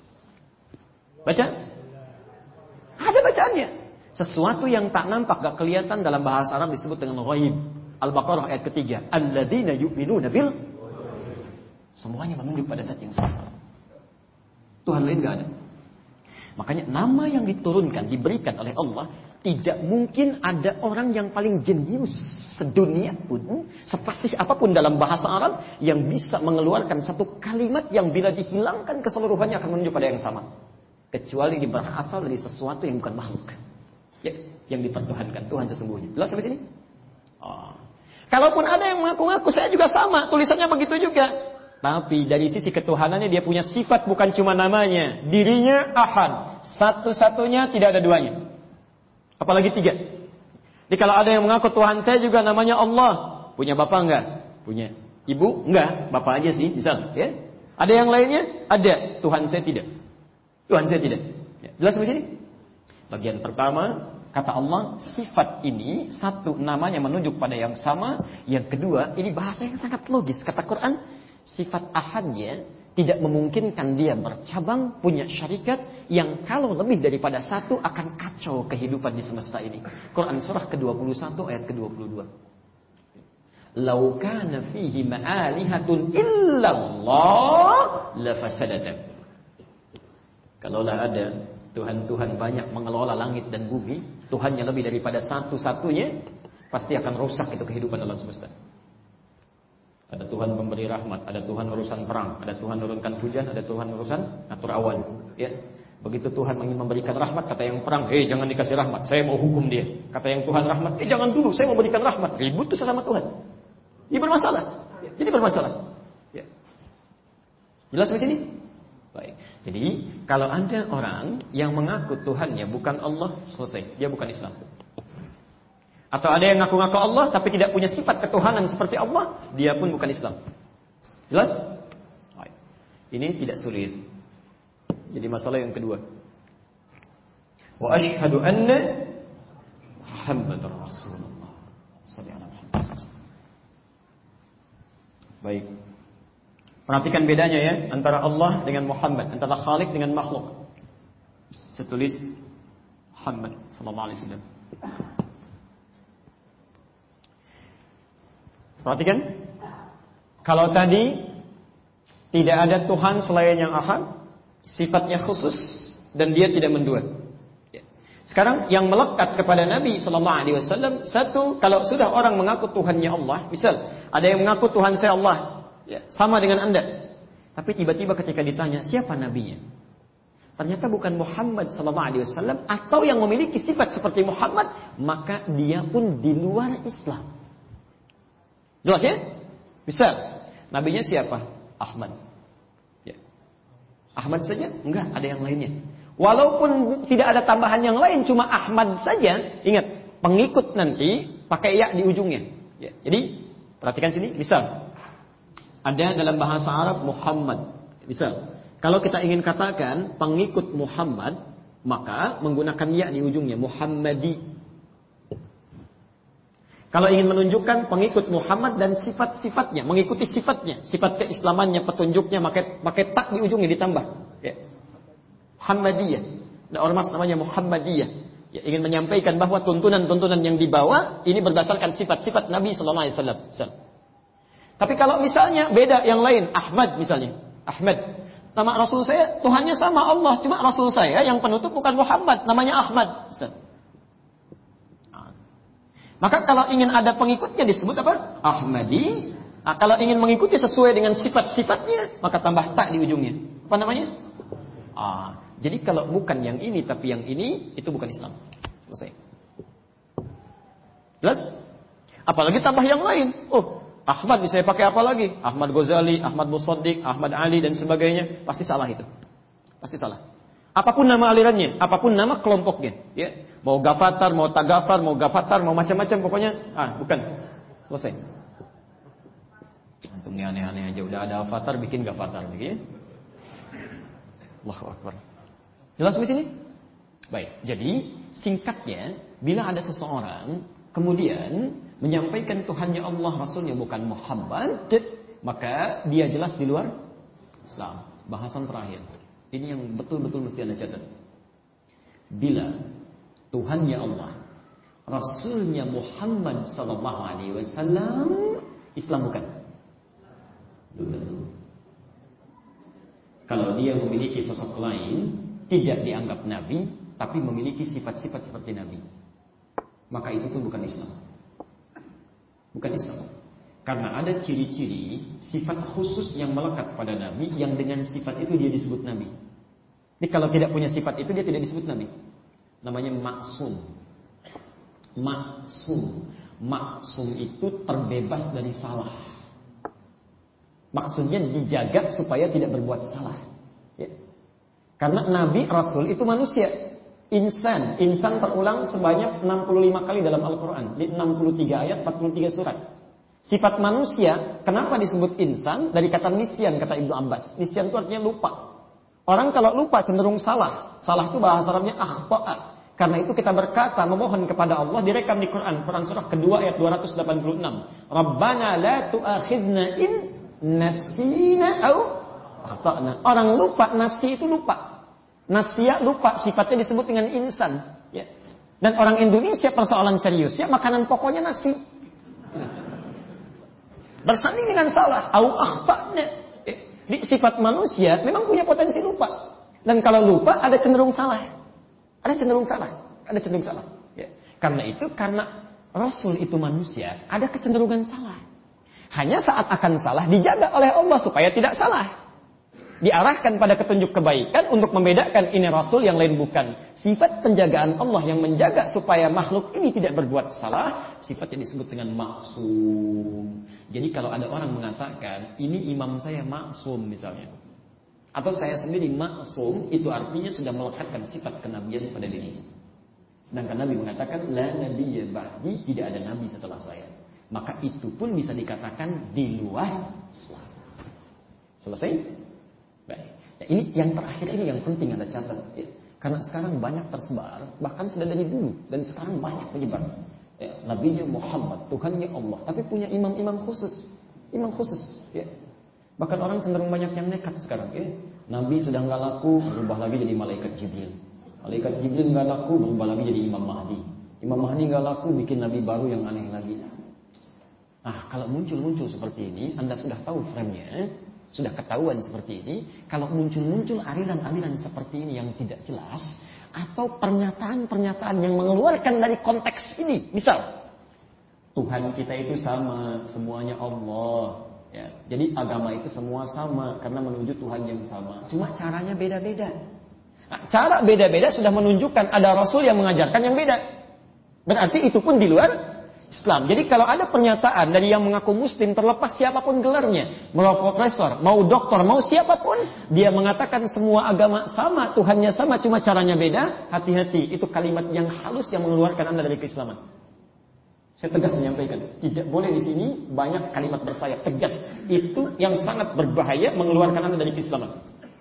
Speaker 1: Baca. Ada bacaannya. Sesuatu yang tak nampak, gak kelihatan dalam bahasa Arab disebut dengan ghaib. Al-Baqarah ayat ketiga. Alladzina yu'minuna bil. Semuanya menunjuk pada zat yang sama. Tuhan lain gak ada. Makanya nama yang diturunkan, diberikan oleh Allah, tidak mungkin ada orang yang paling jenius sedunia pun, sepasih apapun dalam bahasa Arab, yang bisa mengeluarkan satu kalimat yang bila dihilangkan keseluruhannya akan menunjuk pada yang sama. Kecuali ini berasal dari sesuatu yang bukan makhluk, ya, yang dipertuhankan Tuhan sesungguhnya. Jelas sampai sini? Oh. Kalaupun ada yang mengaku-ngaku saya juga sama, tulisannya begitu juga, tapi dari sisi ketuhanannya dia punya sifat bukan cuma namanya, dirinya ahad, satu-satunya, tidak ada duanya, apalagi tiga. Jadi kalau ada yang mengaku Tuhan saya juga namanya Allah, punya bapak enggak? Punya. Ibu enggak? Bapak aja sih, misal, ya. Ada yang lainnya? Ada. Tuhan saya tidak. Tuhan saya tidak. Ya, jelas sampai sini? Bagian pertama, kata Allah, sifat ini satu namanya menunjuk pada yang sama. Yang kedua, ini bahasa yang sangat logis. Kata Quran, sifat ahadnya tidak memungkinkan dia bercabang, punya syarikat yang kalau lebih daripada satu akan kacau kehidupan di semesta ini. Quran surah ke dua puluh satu ayat ke dua puluh dua. Lau kana fihi ma'alihatun illallah lafasadatan. Kalaulah ada Tuhan-Tuhan banyak mengelola langit dan bumi, Tuhannya lebih daripada satu-satunya, pasti akan rusak itu kehidupan dalam semesta. Ada Tuhan pemberi rahmat, ada Tuhan urusan perang, ada Tuhan menurunkan hujan, ada Tuhan urusan atur awan. Ya, begitu Tuhan ingin memberikan rahmat, kata yang perang, "Hei, jangan dikasih rahmat, saya mau hukum dia." Kata yang Tuhan rahmat, "Eh, jangan dulu, saya mau berikan rahmat." Ribut tuh sama Tuhan. Ini bermasalah. Jadi bermasalah. Ya. Jelas di sini? Baik. Jadi kalau ada orang yang mengaku Tuhannya bukan Allah, selesai, dia bukan Islam. Atau ada yang ngaku-ngaku Allah tapi tidak punya sifat ketuhanan seperti Allah, dia pun bukan Islam. Jelas? Baik. Ini tidak sulit. Jadi masalah yang kedua. Wa asyhadu anna Muhammadar Rasulullah. Sallallahu alaihi wasallam. Baik. Perhatikan bedanya ya antara Allah dengan Muhammad, antara Khalik dengan makhluk. Saya tulis Muhammad sallallahu alaihi wasallam. Perhatikan. Kalau tadi tidak ada Tuhan selain yang ahad, sifatnya khusus dan dia tidak mendua. Sekarang yang melekat kepada Nabi sallallahu alaihi wasallam, satu, kalau sudah orang mengaku Tuhannya Allah, misal ada yang mengaku Tuhan saya Allah, ya, sama dengan Anda. Tapi tiba-tiba ketika ditanya siapa nabinya, ternyata bukan Muhammad sallallahu alaihi wasallam atau yang memiliki sifat seperti Muhammad, maka dia pun di luar Islam. Jelas ya? Bisa. Nabinya siapa? Ahmad. Ya. Ahmad saja? Enggak, ada yang lainnya. Walaupun tidak ada tambahan yang lain, cuma Ahmad saja. Ingat, pengikut nanti pakai ya di ujungnya. Ya. Jadi perhatikan sini, misal ada dalam bahasa Arab Muhammad. Misal, kalau kita ingin katakan pengikut Muhammad, maka menggunakan ya di ujungnya, Muhammadi. Kalau ingin menunjukkan pengikut Muhammad dan sifat-sifatnya, mengikuti sifatnya, sifat keislamannya, petunjuknya, pakai pakai tak di ujungnya ditambah. Ya. Muhammadiyah. Ada ormas namanya Muhammadiyah. Ya, ingin menyampaikan bahwa tuntunan-tuntunan yang dibawa ini berdasarkan sifat-sifat Nabi Sallallahu Alaihi Wasallam. Tapi kalau misalnya beda yang lain, Ahmad misalnya, Ahmad, nama Rasul saya Tuhannya sama Allah, cuma Rasul saya yang penutup bukan Muhammad, namanya Ahmad. Maka kalau ingin ada pengikutnya disebut apa? Ahmadi. Nah, kalau ingin mengikuti sesuai dengan sifat-sifatnya, maka tambah tak di ujungnya. Apa namanya? Ah, jadi kalau bukan yang ini tapi yang ini, itu bukan Islam. Selesai. Jelas? Apalagi tambah yang lain. Oh, Ahmad bisa pakai apa lagi? Ahmad Ghazali, Ahmad Musaddiq, Ahmad Ali dan sebagainya, pasti salah itu. Pasti salah. Apapun nama alirannya, apapun nama kelompoknya, ya. Mau Gafatar, mau Tagafar, mau Gafatar, mau macam-macam pokoknya, ah, bukan. Selesai. Antum ini aneh-aneh aja, udah ada Avatar bikin Gafatar lagi, ya. Allahu Akbar. Jelas di sini? Baik. Jadi, singkatnya, bila ada seseorang kemudian menyampaikan Tuhannya Allah, Rasulnya bukan Muhammad, maka dia jelas di luar Islam. Bahasan terakhir. Ini yang betul-betul mesti Anda catat. Bila Tuhannya Allah, Rasulnya Muhammad Sallallahu Alaihi Wasallam, Islam bukan. Kalau dia memiliki sosok lain, tidak dianggap Nabi, tapi memiliki sifat-sifat seperti Nabi, maka itu pun bukan Islam. Bukan Islam. Karena ada ciri-ciri sifat khusus yang melekat pada Nabi, yang dengan sifat itu dia disebut Nabi. Jadi kalau tidak punya sifat itu dia tidak disebut Nabi. Namanya maksum. Maksum. Maksum itu terbebas dari salah. Maksudnya dijaga supaya tidak berbuat salah. Ya. Karena Nabi, Rasul itu manusia. Insan. Insan terulang sebanyak enam puluh lima kali dalam Al-Quran. Di enam puluh tiga ayat, empat puluh tiga surat. Sifat manusia, kenapa disebut insan? Dari kata nisyan, kata Ibnu Abbas. Nisyan itu artinya lupa. Orang kalau lupa cenderung salah. Salah itu bahasa Arabnya akhta'a. Karena itu kita berkata, memohon kepada Allah, direkam di Quran. Quran surah kedua ayat dua ratus delapan puluh enam. Rabbana la tu'akhidna in nasina au akhta'na. Orang lupa, nasi itu lupa. Nasya lupa, sifatnya disebut dengan insan. Ya. Dan orang Indonesia persoalan seriusnya, makanan pokoknya nasi. Bersanding dengan salah, au akhta'na. Di sifat manusia memang punya potensi lupa. Dan kalau lupa ada cenderung salah. Ada cenderung salah. Ada cenderung salah. Ya. Karena itu, karena Rasul itu manusia, ada kecenderungan salah. Hanya saat akan salah dijaga oleh Allah supaya tidak salah. Diarahkan pada petunjuk kebaikan untuk membedakan ini Rasul yang lain bukan. Sifat penjagaan Allah yang menjaga supaya makhluk ini tidak berbuat salah, sifatnya disebut dengan maksum. Jadi kalau ada orang mengatakan ini imam saya maksum misalnya, atau saya sendiri maksum, itu artinya sudah melekatkan sifat kenabian pada dirinya. Sedangkan Nabi mengatakan la nabiyya ba'di, tidak ada nabi setelah saya. Maka itu pun bisa dikatakan di luar Islam. Selesai? Baik. Ya, ini yang terakhir ini yang penting Anda catat. Ya. Karena sekarang banyak tersebar, bahkan sudah dari dulu dan sekarang banyak penyebar. Ya, Nabi-Nya Muhammad, Tuhannya Allah, tapi punya imam-imam khusus, imam khusus. Ya. Bahkan orang cenderung banyak yang nekat sekarang. Ya. Nabi sudah nggak laku, berubah lagi jadi malaikat Jibril. Malaikat Jibril nggak laku, berubah lagi jadi Imam Mahdi. Imam Mahdi nggak laku, bikin Nabi baru yang aneh lagi. Nah, kalau muncul-muncul seperti ini, Anda sudah tahu frame-nya. Sudah ketahuan seperti ini. Kalau muncul-muncul aliran-aliran seperti ini yang tidak jelas, atau pernyataan-pernyataan yang mengeluarkan dari konteks ini, misal Tuhan kita itu sama, semuanya Allah, ya. Jadi agama itu semua sama karena menuju Tuhan yang sama, cuma caranya beda-beda. Nah, cara beda-beda sudah menunjukkan ada Rasul yang mengajarkan yang beda. Berarti itu pun di luar Islam. Jadi kalau ada pernyataan dari yang mengaku muslim, terlepas siapapun gelarnya, mau profesor, mau doktor, mau siapapun, dia mengatakan semua agama sama, Tuhannya sama, cuma caranya beda, hati-hati, itu kalimat yang halus yang mengeluarkan Anda dari keislaman. Saya tegas menyampaikan, tidak boleh di sini banyak kalimat bersayap, tegas. Itu yang sangat berbahaya mengeluarkan Anda dari keislaman.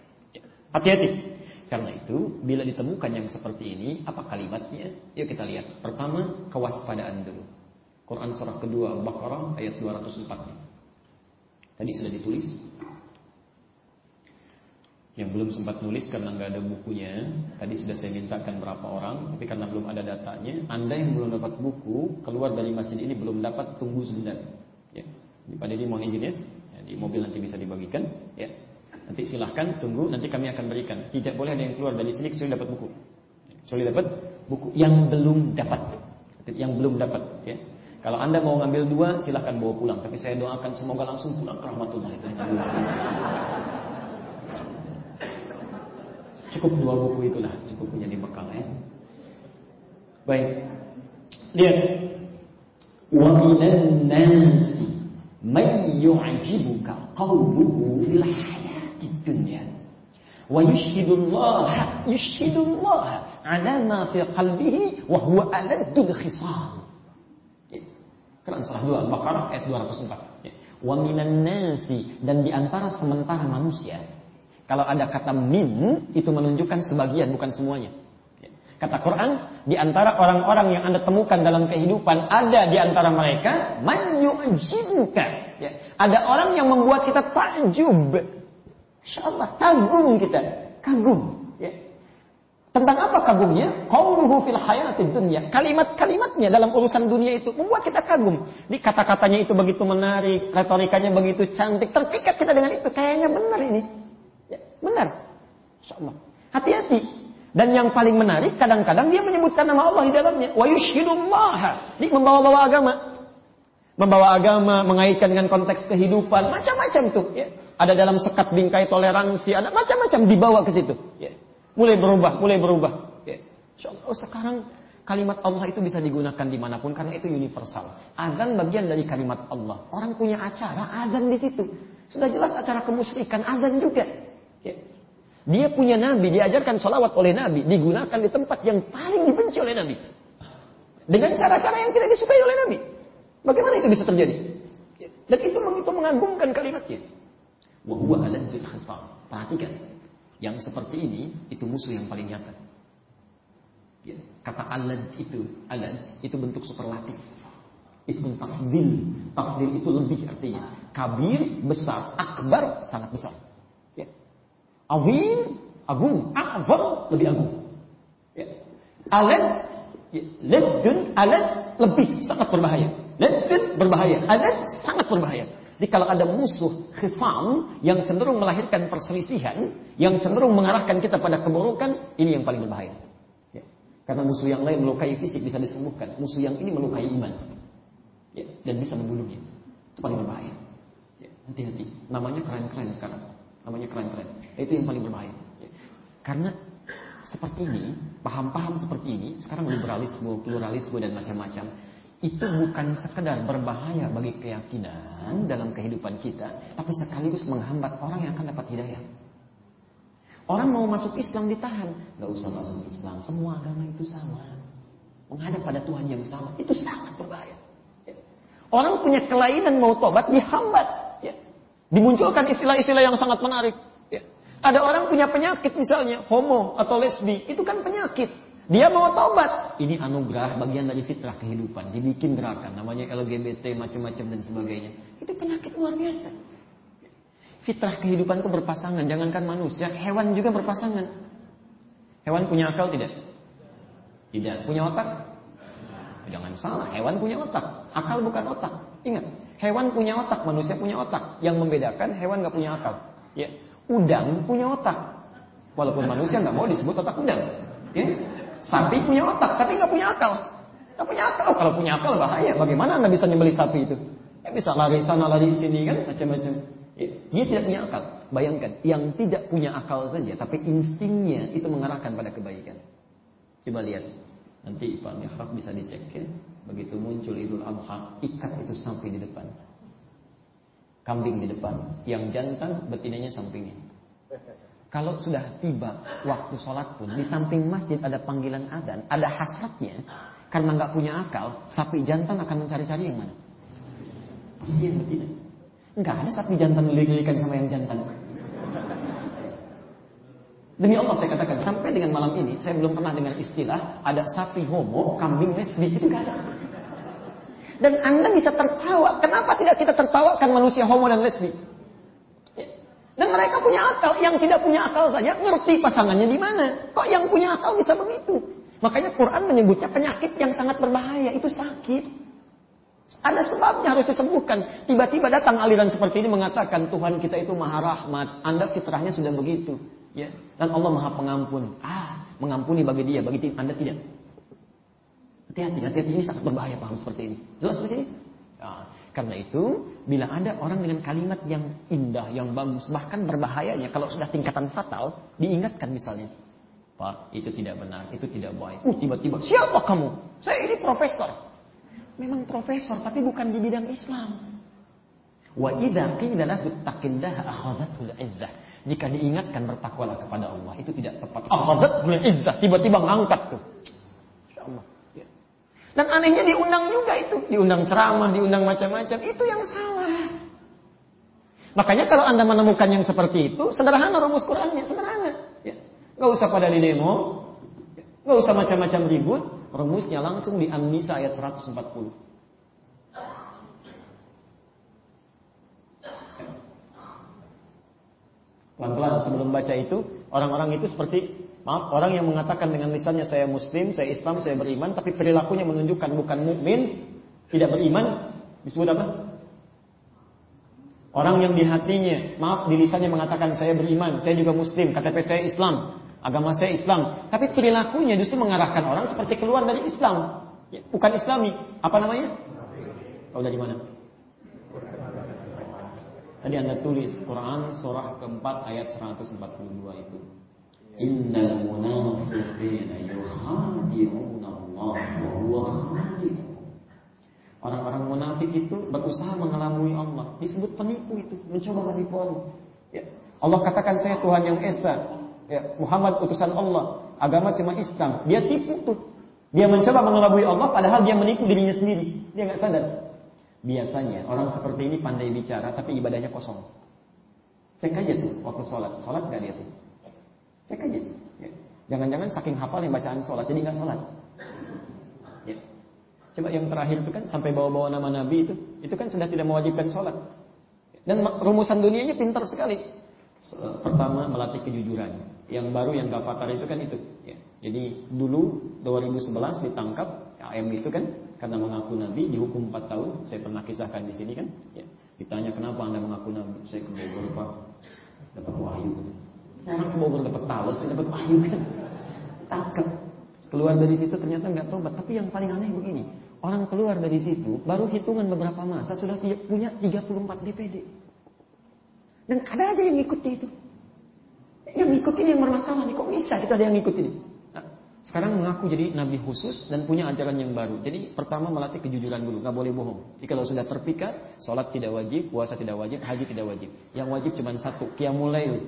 Speaker 1: Hati-hati. Karena itu, bila ditemukan yang seperti ini, apa kalimatnya? Yuk kita lihat. Pertama, kewaspadaan dulu. Quran surah kedua Al-Baqarah ayat dua ratus empat. Tadi sudah ditulis. Yang belum sempat nulis karena nggak ada bukunya, tadi sudah saya mintakan berapa orang, tapi karena belum ada datanya. Anda yang belum dapat buku, keluar dari masjid ini belum dapat, tunggu sebentar. Ya. Pak Deddy mohon izin ya. Ya, di mobil nanti bisa dibagikan. Ya. Nanti silahkan tunggu, nanti kami akan berikan. Tidak boleh ada yang keluar dari sini kecuali dapat buku. Kecuali dapat buku yang belum dapat, yang belum dapat. Ya. Kalau Anda mau ngambil dua, silahkan bawa pulang. Tapi saya doakan semoga langsung pulang ke rahmatullah itu. Cukup dua buku itulah, cukup punya di bekal ya. Baik. Lihat. Wa minan nasi may yu'jibuka qawluhu fil hayatid dunya. Wa yushhidullaha yushhidullaha ala ma fi qalbihi wa huwa aladdul khisam. Quran surah dua Al-Baqarah ayat dua ratus empat. Wa minan nasi, dan di antara sementara manusia. Kalau ada kata min, itu menunjukkan sebagian, bukan semuanya. Kata Quran, di antara orang-orang yang Anda temukan dalam kehidupan, ada di antara mereka man yu'jibuka. Ya. Ada orang yang membuat kita takjub. Insyaallah, kagum kita, kagum. Ya. Tentang apa kagumnya? Qauluhu fil hayatid dunya. Kalimat-kalimatnya dalam urusan dunia itu membuat kita kagum. Di kata-katanya itu begitu menarik, retorikanya begitu cantik, terpikat kita dengan itu. Kayaknya benar ini. Ya, benar. Insyaallah. Hati-hati. Dan yang paling menarik, kadang-kadang dia menyebutkan nama Allah di dalamnya. Wa yushhidullaha. Ini membawa-bawa agama. Membawa agama, mengaitkan dengan konteks kehidupan, macam-macam tuh. Ya. Ada dalam sekat bingkai toleransi, ada macam-macam dibawa ke situ. Ya. Mulai berubah, mulai berubah. Ya. Insyaallah. Oh, sekarang kalimat Allah itu bisa digunakan dimanapun karena itu universal. Azan bagian dari kalimat Allah. Orang punya acara, azan di situ. Sudah jelas acara kemusyrikan, azan juga. Ya. Dia punya Nabi, diajarkan sholawat oleh Nabi, digunakan di tempat yang paling dibenci oleh Nabi, dengan cara-cara yang tidak disukai oleh Nabi. Bagaimana itu bisa terjadi? Ya. Dan itu begitu mengagumkan kalimatnya. Wa huwa aladdul khisam. Perhatikan, yang seperti ini itu musuh yang paling nyata. Ya. Kata alad itu, alad itu bentuk superlatif. Ismun tafdil. Tafdil itu lebih artinya. Kabir, besar. Akbar, sangat besar. Ya. Azim, agung. A'zam, lebih agung. Ya. Alad, ya. Ladun, alad, lebih, sangat berbahaya. Ladun, berbahaya. Alad, sangat berbahaya. Jadi kalau ada musuh khisam yang cenderung melahirkan perselisihan, yang cenderung mengarahkan kita pada keburukan, ini yang paling berbahaya. Ya. Karena musuh yang lain melukai fisik bisa disembuhkan. Musuh yang ini melukai iman. Ya. Dan bisa membunuhnya. Itu paling berbahaya. Ya. Hati-hati. Namanya keren-keren sekarang. Namanya keren-keren. Itu yang paling berbahaya. Ya. Karena seperti ini, paham-paham seperti ini, sekarang liberalisme, pluralisme dan macam-macam, itu bukan sekedar berbahaya bagi keyakinan dalam kehidupan kita, tapi sekaligus menghambat orang yang akan dapat hidayah. Orang mau masuk Islam ditahan, nggak usah masuk Islam, semua agama itu sama, menghadap pada Tuhan yang sama, itu sangat berbahaya. Ya. Orang punya kelainan mau tobat dihambat, ya. Dimunculkan istilah-istilah yang sangat menarik. Ya. Ada orang punya penyakit misalnya homo atau lesbi, itu kan penyakit. Dia mau taubat, ini anugerah bagian dari fitrah kehidupan. Dibikin gerakan namanya L G B T macam-macam dan sebagainya. Itu penyakit luar biasa. Fitrah kehidupan itu berpasangan, jangankan manusia, hewan juga berpasangan. Hewan punya akal tidak? Tidak. Punya otak? Jangan salah, hewan punya otak. Akal bukan otak. Ingat, hewan punya otak, manusia punya otak. Yang membedakan hewan nggak punya akal. Ya, udang punya otak. Walaupun manusia nggak mau disebut otak udang. Ya. Sapi punya otak, tapi nggak punya akal. Nggak punya akal. Kalau punya akal bahaya. Bagaimana Anda bisa nyembelih sapi itu? Ya, bisa lari sana, lari sini kan, macam-macam. Ya, dia tidak punya akal. Bayangkan, yang tidak punya akal saja, tapi instingnya itu mengarahkan pada kebaikan. Coba lihat. Nanti Pak Mihrab bisa dicek ya. Begitu muncul Idul Adha, ikat itu sapi di depan. Kambing di depan. Yang jantan, betinanya sampingnya. Kalau sudah tiba waktu sholat pun, di samping masjid ada panggilan adzan, ada hasratnya, karena nggak punya akal, sapi jantan akan mencari-cari yang mana? Pasti yang betina. Nggak ada sapi jantan lilik-lilikan sama yang jantan. Demi Allah saya katakan, sampai dengan malam ini, saya belum pernah dengar istilah ada sapi homo, kambing lesbi, itu nggak ada. Dan Anda bisa tertawa. Kenapa tidak kita tertawakan manusia homo dan lesbi? Dan mereka punya akal. Yang tidak punya akal saja ngerti pasangannya di mana. Kok yang punya akal bisa begitu? Makanya Quran menyebutnya penyakit yang sangat berbahaya. Itu sakit. Ada sebabnya harus disembuhkan. Tiba-tiba datang aliran seperti ini mengatakan Tuhan kita itu maha rahmat. Anda fitrahnya sudah begitu. Ya. Dan Allah maha pengampun. Ah, mengampuni bagi dia, bagi Anda tidak. Hati-hati, hati-hati, ini sangat berbahaya paham seperti ini. Jelas seperti ini? Nah, karena itu, bila ada orang dengan kalimat yang indah, yang bagus, bahkan berbahayanya, kalau sudah tingkatan fatal, diingatkan misalnya, Pak, itu tidak benar, itu tidak baik. Uh, tiba-tiba, siapa kamu? Saya ini profesor. Memang profesor, tapi bukan di bidang Islam. Wa idza qila lahu taqillaha akhadhatul izzah. Jika diingatkan bertakwalah kepada Allah, itu tidak tepat. Akhadhatul izzah, tiba-tiba ngangkat tuh. Insyaallah. Dan anehnya diundang juga itu. Diundang ceramah, diundang macam-macam. Itu yang salah. Makanya kalau Anda menemukan yang seperti itu, sederhana rumus Qurannya, sederhana. Ya. Gak usah pada di demo, gak usah macam-macam ribut. Rumusnya langsung di An-Nisa ayat seratus empat puluh. Pelan-pelan sebelum baca itu, orang-orang itu seperti maaf, orang yang mengatakan dengan lisannya saya muslim, saya Islam, saya beriman, tapi perilakunya menunjukkan bukan mukmin, tidak beriman, disebut apa? Orang yang di hatinya, maaf, di lisannya mengatakan saya beriman, saya juga muslim, K T P saya Islam, agama saya Islam, tapi perilakunya justru mengarahkan orang seperti keluar dari Islam, ya, bukan Islami. Apa namanya? Tahu dari mana? Tadi Anda tulis Quran surah keempat ayat seratus empat puluh dua itu. Innal munafiqina yukhadi'una Allah wa huwa khadi'uhum. Orang-orang munafik itu berusaha mengelabui Allah. Disebut penipu itu, mencoba menipu Allah. Ya. Allah katakan saya Tuhan yang Esa. Ya, Muhammad utusan Allah. Agama cuma Islam. Dia tipu tuh. Dia mencoba mengelabui Allah padahal dia menipu dirinya sendiri. Dia nggak sadar. Biasanya orang seperti ini pandai bicara tapi ibadahnya kosong. Cek aja tuh waktu sholat. Sholat nggak dia tuh? Cek aja. Ya. Jangan-jangan saking hafal yang bacaan sholat jadi nggak sholat. Ya. Coba yang terakhir itu kan sampai bawa-bawa nama Nabi itu, itu kan sudah tidak mewajibkan sholat. Dan rumusan dunianya pintar sekali. Pertama melatih kejujuran. Yang baru yang Ghafatar itu kan itu. Ya. Jadi dulu dua ribu sebelas ditangkap A M itu kan karena mengaku Nabi dihukum empat tahun. Saya pernah kisahkan di sini kan. Ya. Ditanya kenapa Anda mengaku Nabi? Saya ke Bogor Pak, dapat wahyu. Orang ke Bogor dapat talas, saya dapat wahyu kan. Tangkap. Keluar dari situ ternyata nggak tobat. Tapi yang paling aneh begini, orang keluar dari situ baru hitungan beberapa masa sudah punya tiga puluh empat D P D. Dan ada aja yang ngikuti itu. Yang ngikutin yang bermasalah nih, kok bisa kita ada yang ngikutin? Nah, sekarang mengaku jadi nabi khusus dan punya ajaran yang baru. Jadi pertama melatih kejujuran dulu, nggak boleh bohong. Jadi kalau sudah terpikat, sholat tidak wajib, puasa tidak wajib, haji tidak wajib. Yang wajib cuma satu, qiyamul lail.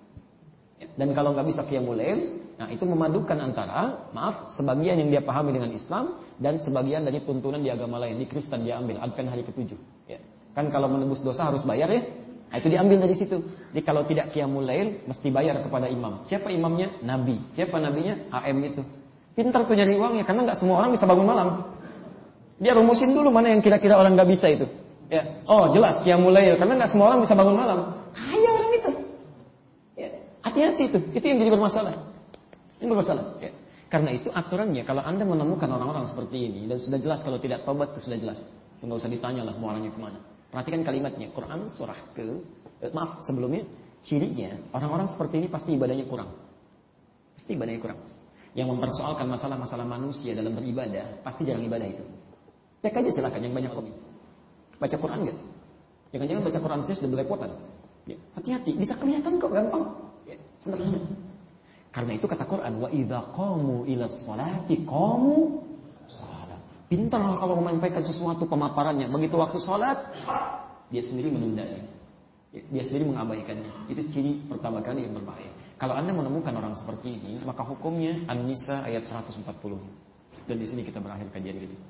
Speaker 1: Dan kalau nggak bisa qiyamul lail, nah itu memadukan antara, maaf, sebagian yang dia pahami dengan Islam dan sebagian dari tuntunan di agama lain. Di Kristen dia ambil, advent hari ketujuh. Ya. Kan kalau menebus dosa harus bayar ya. Nah, itu diambil dari situ. Jadi kalau tidak qiyamul lail mesti bayar kepada imam. Siapa imamnya? Nabi. Siapa nabinya? A M itu. Pintar tuh nyari uangnya karena nggak semua orang bisa bangun malam. Dia rumusin dulu mana yang kira-kira orang nggak bisa itu. Ya. Oh jelas qiyamul lail karena nggak semua orang bisa bangun malam. Kaya orang itu. Ya. Hati-hati itu. Itu yang jadi bermasalah. Ini bermasalah. Ya. Karena itu aturannya kalau Anda menemukan orang-orang seperti ini dan sudah jelas kalau tidak tobat itu sudah jelas. Nggak usah ditanya lah mau orangnya kemana. Perhatikan kalimatnya, Quran surah ke, eh, maaf sebelumnya, cirinya orang-orang seperti ini pasti ibadahnya kurang. Pasti ibadahnya kurang. Yang mempersoalkan masalah-masalah manusia dalam beribadah, pasti jarang ibadah itu. Cek aja silakan yang banyak hobi. Baca Quran enggak? Jangan-jangan baca Quran saja sudah belepotan. Ya, hati-hati, bisa kelihatan kok gampang. Ya, sederhana. Karena itu kata Quran, wa idza qamu ila sholati qamu pintar kalau menyampaikan sesuatu pemaparannya. Begitu waktu sholat, dia sendiri menundanya. Dia sendiri mengabaikannya. Itu ciri pertama kali yang berbahaya. Kalau Anda menemukan orang seperti ini, maka hukumnya An-Nisa ayat seratus empat puluh. Dan di sini kita berakhir kajian ini.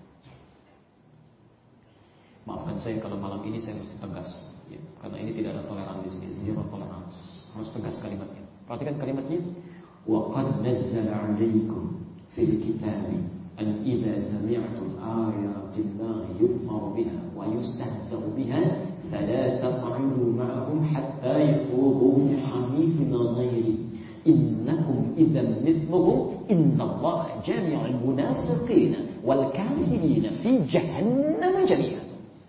Speaker 1: Maafkan saya kalau malam ini saya mesti tegas. Ya, karena ini tidak ada toleransi di sini. Zero toleransi. Harus tegas kalimatnya. Perhatikan kalimatnya. Wa qad nazzala 'alaikum fil kitabi an idza sami'tum ayatillahi yukfaru biha wa yustahza'u biha fala taq'udu ma'ahum hatta yakhudu fi haditsin ghairi innakum idzan mithluhum innallaha jami'ul munafiqina wal kafirina fi jahannam jami'an.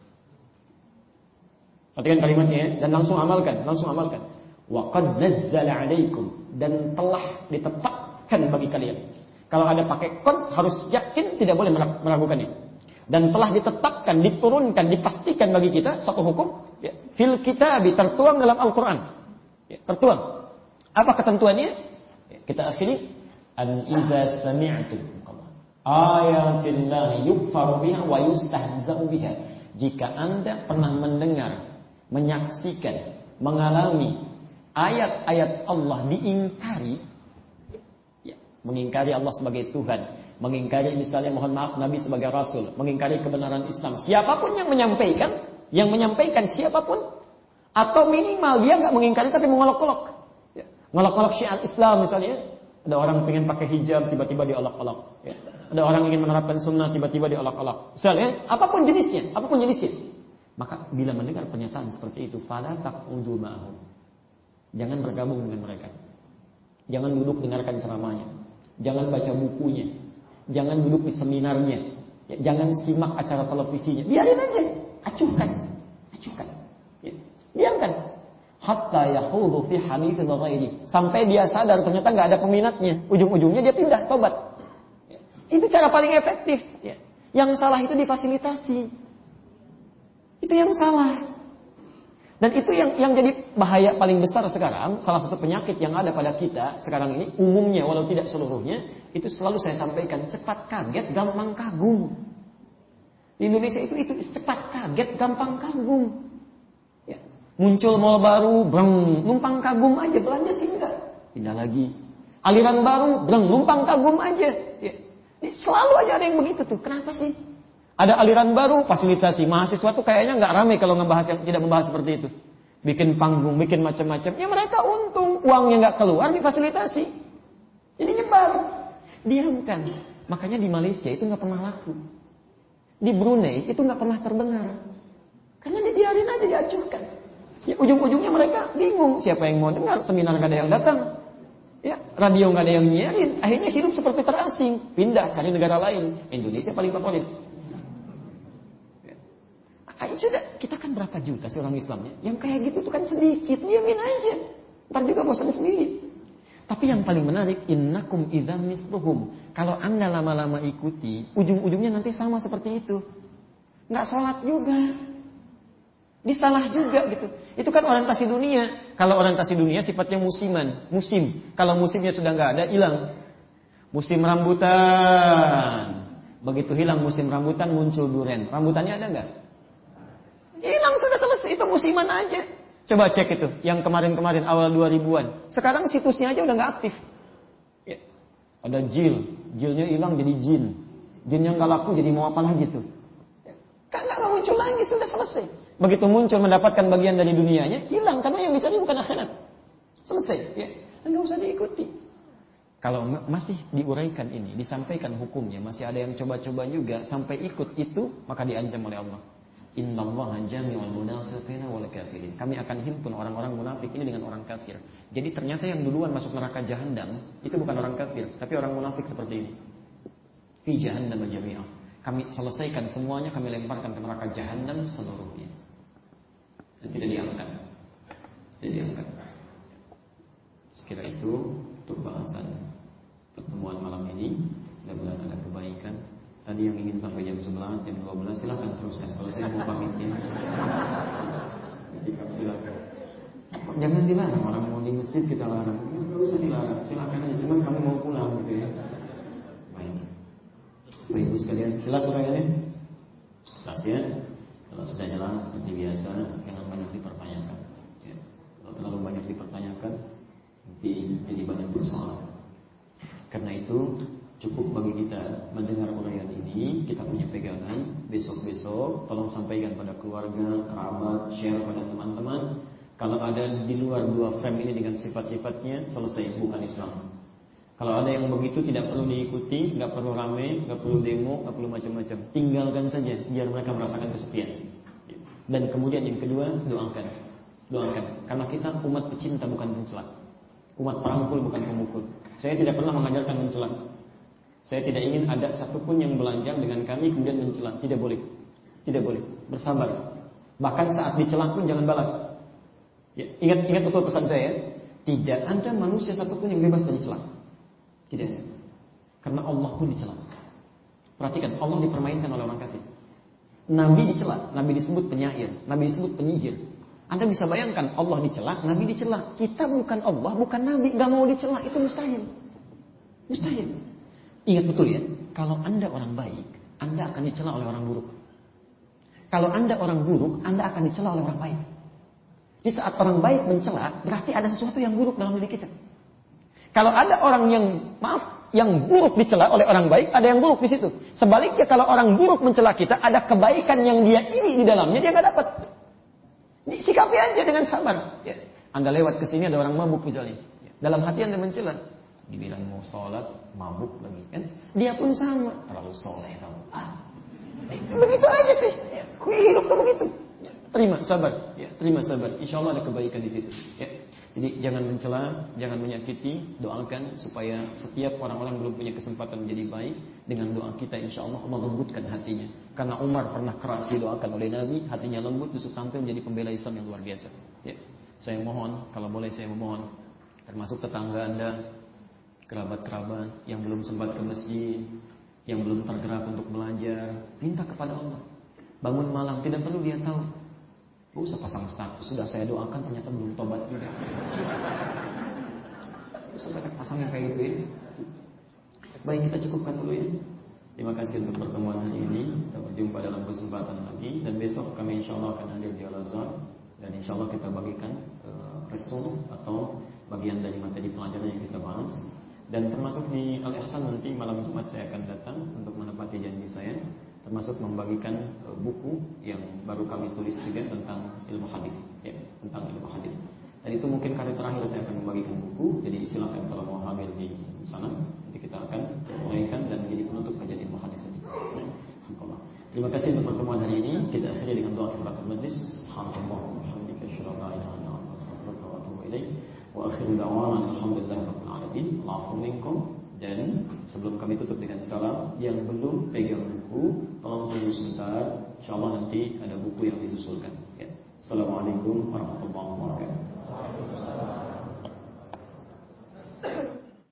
Speaker 1: Perhatikan kalimatnya ya, dan langsung amalkan, langsung amalkan. Wa qad nazzala 'alaikum, dan telah ditetapkan bagi kalian. Kalau ada pakai qad harus yakin, tidak boleh meragukannya. Dan telah ditetapkan, diturunkan, dipastikan bagi kita satu hukum ya, fil kitab, tertuang dalam Al-Qur'an. Ya, tertuang. Apa ketentuannya? Ya, kita akhiri an idza sami'tum ayatillahi yukfaru biha wa yustahza'u biha. Jika Anda pernah mendengar, menyaksikan, mengalami ayat-ayat Allah diingkari, ya, mengingkari Allah sebagai Tuhan, mengingkari misalnya mohon maaf Nabi sebagai Rasul, mengingkari kebenaran Islam, siapapun yang menyampaikan, yang menyampaikan siapapun, atau minimal dia nggak mengingkari tapi mengolok-olok, ya, ngolok-olok syiar Islam misalnya, ada orang pengen pakai hijab tiba-tiba diolok-olok, ya. Ada orang ingin menerapkan sunnah tiba-tiba diolok-olok, misalnya apapun jenisnya, apapun jenisnya. Maka bila mendengar pernyataan seperti itu, fala taqudu ma'ahum, jangan bergabung dengan mereka. Jangan duduk dengarkan ceramahnya, jangan baca bukunya, jangan duduk di seminarnya, ya, jangan simak acara televisinya. Biarin aja, acuhkan, acuhkan. Ya, diamkan. Hatta yahudu fi haditsin ghairi, sampai dia sadar ternyata enggak ada peminatnya. Ujung-ujungnya dia pindah tobat. Ya, itu cara paling efektif, ya. Yang salah itu difasilitasi. Itu yang salah. Dan itu yang yang jadi bahaya paling besar sekarang. Salah satu penyakit yang ada pada kita sekarang ini, umumnya walau tidak seluruhnya, itu selalu saya sampaikan, cepat kaget, gampang kagum. Di Indonesia itu itu cepat kaget, gampang kagum. Ya. Muncul mall baru, breng, numpang kagum aja, belanja sih enggak, pindah lagi. Aliran baru, breng, numpang kagum aja. Ya. Selalu aja ada yang begitu tuh. Kenapa sih? Ada aliran baru, fasilitasi. Mahasiswa tuh kayaknya nggak ramai kalau ngebahas yang tidak membahas seperti itu. Bikin panggung, bikin macam-macam. Ya mereka untung, uangnya nggak keluar, difasilitasi. Jadi nyebar. Diamkan. Makanya di Malaysia itu nggak pernah laku. Di Brunei itu nggak pernah terdengar. Karena dibiarin aja, diacuhkan. Ya, ujung-ujungnya mereka bingung. Siapa yang mau dengar? Seminar nggak ada yang datang. Ya, radio nggak ada yang nyiarin. Akhirnya hidup seperti terasing. Pindah, cari negara lain. Indonesia paling favorit. Ayo sudah, kita kan berapa juta sih orang Islamnya? Yang kayak gitu tuh kan sedikit, diamin aja. Ntar juga bosan sendiri. Tapi yang paling menarik, innakum idzam mithluhum. Kalau Anda lama-lama ikuti, ujung-ujungnya nanti sama seperti itu. Nggak sholat juga. Disalah juga gitu. Itu kan orientasi dunia. Kalau orientasi dunia sifatnya musiman, musim. Kalau musimnya sudah nggak ada, hilang. Musim rambutan. Begitu hilang musim rambutan, muncul duren. Rambutannya ada nggak? Hilang, sudah selesai, itu musiman aja. Coba cek itu, yang kemarin-kemarin awal dua ribuan. Sekarang situsnya aja udah gak aktif. Ya. Ada jil, jilnya hilang jadi jin. Jinnya gak laku jadi mau apa lagi tuh. Ya. Kan gak muncul lagi, sudah selesai. Begitu muncul mendapatkan bagian dari dunianya, hilang, karena yang dicari bukan akhirat. Selesai, ya. Dan gak usah diikuti. Kalau masih diuraikan ini, disampaikan hukumnya, masih ada yang coba-coba juga, sampai ikut itu, maka diancam oleh Allah. Innallaha jami'ul munafiqina wal kafirin. Kami akan himpun orang-orang munafik ini dengan orang kafir. Jadi ternyata yang duluan masuk neraka jahanam itu bukan orang kafir, tapi orang munafik seperti ini. Fi jahannam jami'ah. Kami selesaikan semuanya, kami lemparkan ke neraka jahanam seluruhnya. Dan tidak diangkat. Tidak diangkat. Sekira itu untuk bahasan pertemuan malam ini. Mudah-mudahan ada kebaikan. Tadi yang ingin sampai jam sebelas, jam dua belas silahkan teruskan. Kalau saya mau pamitnya, silakan. Jangan dilarang, orang mau di masjid kita larang. Tidak usah dilarang, silakan aja. Cuman kamu mau pulang gitu ya. Baik, Bapak Ibu sekalian, jelas uraiannya? Jelas ya. Kalau sudah jelas seperti biasa, jangan banyak dipertanyakan. Ya. Kalau terlalu banyak dipertanyakan, nanti jadi banyak persoalan. Karena itu cukup bagi kita mendengar uraian ini, kita punya pegangan. Besok-besok tolong sampaikan pada keluarga, kerabat, share pada teman-teman. Kalau ada di luar dua frame ini dengan sifat-sifatnya, selesai, bukan Islam. Kalau ada yang begitu tidak perlu diikuti, nggak perlu rame, nggak perlu demo, nggak perlu macam-macam. Tinggalkan saja, biar mereka merasakan kesepian. Dan kemudian yang kedua, doakan, doakan. Karena kita umat pecinta bukan pencela, umat perangkul bukan pemukul. Saya tidak pernah mengajarkan mencela. Saya tidak ingin ada satupun yang belanjang dengan kami kemudian mencela. Tidak boleh, tidak boleh. Bersabar. Bahkan saat dicela pun jangan balas. Ya, ingat, ingat betul pesan saya. Tidak ada manusia satupun yang bebas dari celah. Tidak ada. Karena Allah pun dicela. Perhatikan, Allah dipermainkan oleh orang kafir. Nabi dicela, Nabi disebut penyair, Nabi disebut penyihir. Anda bisa bayangkan Allah dicela, Nabi dicela. Kita bukan Allah, bukan Nabi, gak mau dicela, itu mustahil. Mustahil. Ingat betul ya, kalau Anda orang baik, Anda akan dicela oleh orang buruk. Kalau Anda orang buruk, Anda akan dicela oleh orang baik. Di saat orang baik mencela, berarti ada sesuatu yang buruk dalam diri kita. Kalau ada orang yang, maaf, yang buruk dicela oleh orang baik, ada yang buruk di situ. Sebaliknya kalau orang buruk mencela kita, ada kebaikan yang dia iri di dalamnya, dia nggak dapat. Sikapi aja dengan sabar. Ya. Anda lewat ke sini ada orang mabuk misalnya. Dalam hati Anda mencela, dibilang mau sholat, mabuk lagi kan? Dia pun sama, terlalu soleh kamu. Ah, begitu aja sih. Ya, hidup tuh begitu. Ya, terima sabar, ya, terima sabar. Insya Allah ada kebaikan di situ. Ya. Jadi jangan mencela, jangan menyakiti, doakan supaya setiap orang-orang belum punya kesempatan menjadi baik. Dengan doa kita insya Allah Allah lembutkan hatinya. Karena Umar pernah keras didoakan oleh Nabi, hatinya lembut, justru tampil menjadi pembela Islam yang luar biasa. Ya. Saya mohon, kalau boleh saya memohon, termasuk tetangga Anda, kerabat-kerabat yang belum sempat ke masjid, yang belum tergerak untuk belajar, minta kepada Allah. Bangun malam, tidak perlu dia tahu. Oh, usah pasang status, sudah saya doakan ternyata belum tobat juga. Usah banyak pasang yang kayak gitu ya. Baik, kita cukupkan dulu ya. Terima kasih untuk pertemuan hari ini. Kita berjumpa dalam kesempatan lagi. Dan besok kami insya Allah akan hadir di Al-Azhar. Dan insya Allah kita bagikan uh, resul atau bagian dari materi pelajaran yang kita bahas. Dan termasuk di Al-Ihsan nanti malam Jumat saya akan datang untuk menepati janji saya. Termasuk membagikan uh, buku yang baru kami tulis juga tentang ilmu hadis, ya, tentang ilmu hadis. Dan itu mungkin kali terakhir saya akan membagikan buku. Jadi silakan kalau mau hamil di sana, nanti kita akan uraikan dan menjadi penutup kajian ilmu hadis ini. Alhamdulillah. Terima kasih untuk pertemuan hari ini. Kita akhiri dengan doa kifaratul majlis. Subhanallah wa bihamdihi asyhadu an la ilaha illa anta astaghfiruka wa atubu ilaik. Wa akhiru da'wana alhamdulillahirabbil alamin. Allahu minkum. Dan sebelum kami tutup dengan salam, yang belum pegang buku, tolong tunggu sebentar. Insyaallah nanti ada buku yang disusulkan. Ya. Assalamualaikum warahmatullahi wabarakatuh.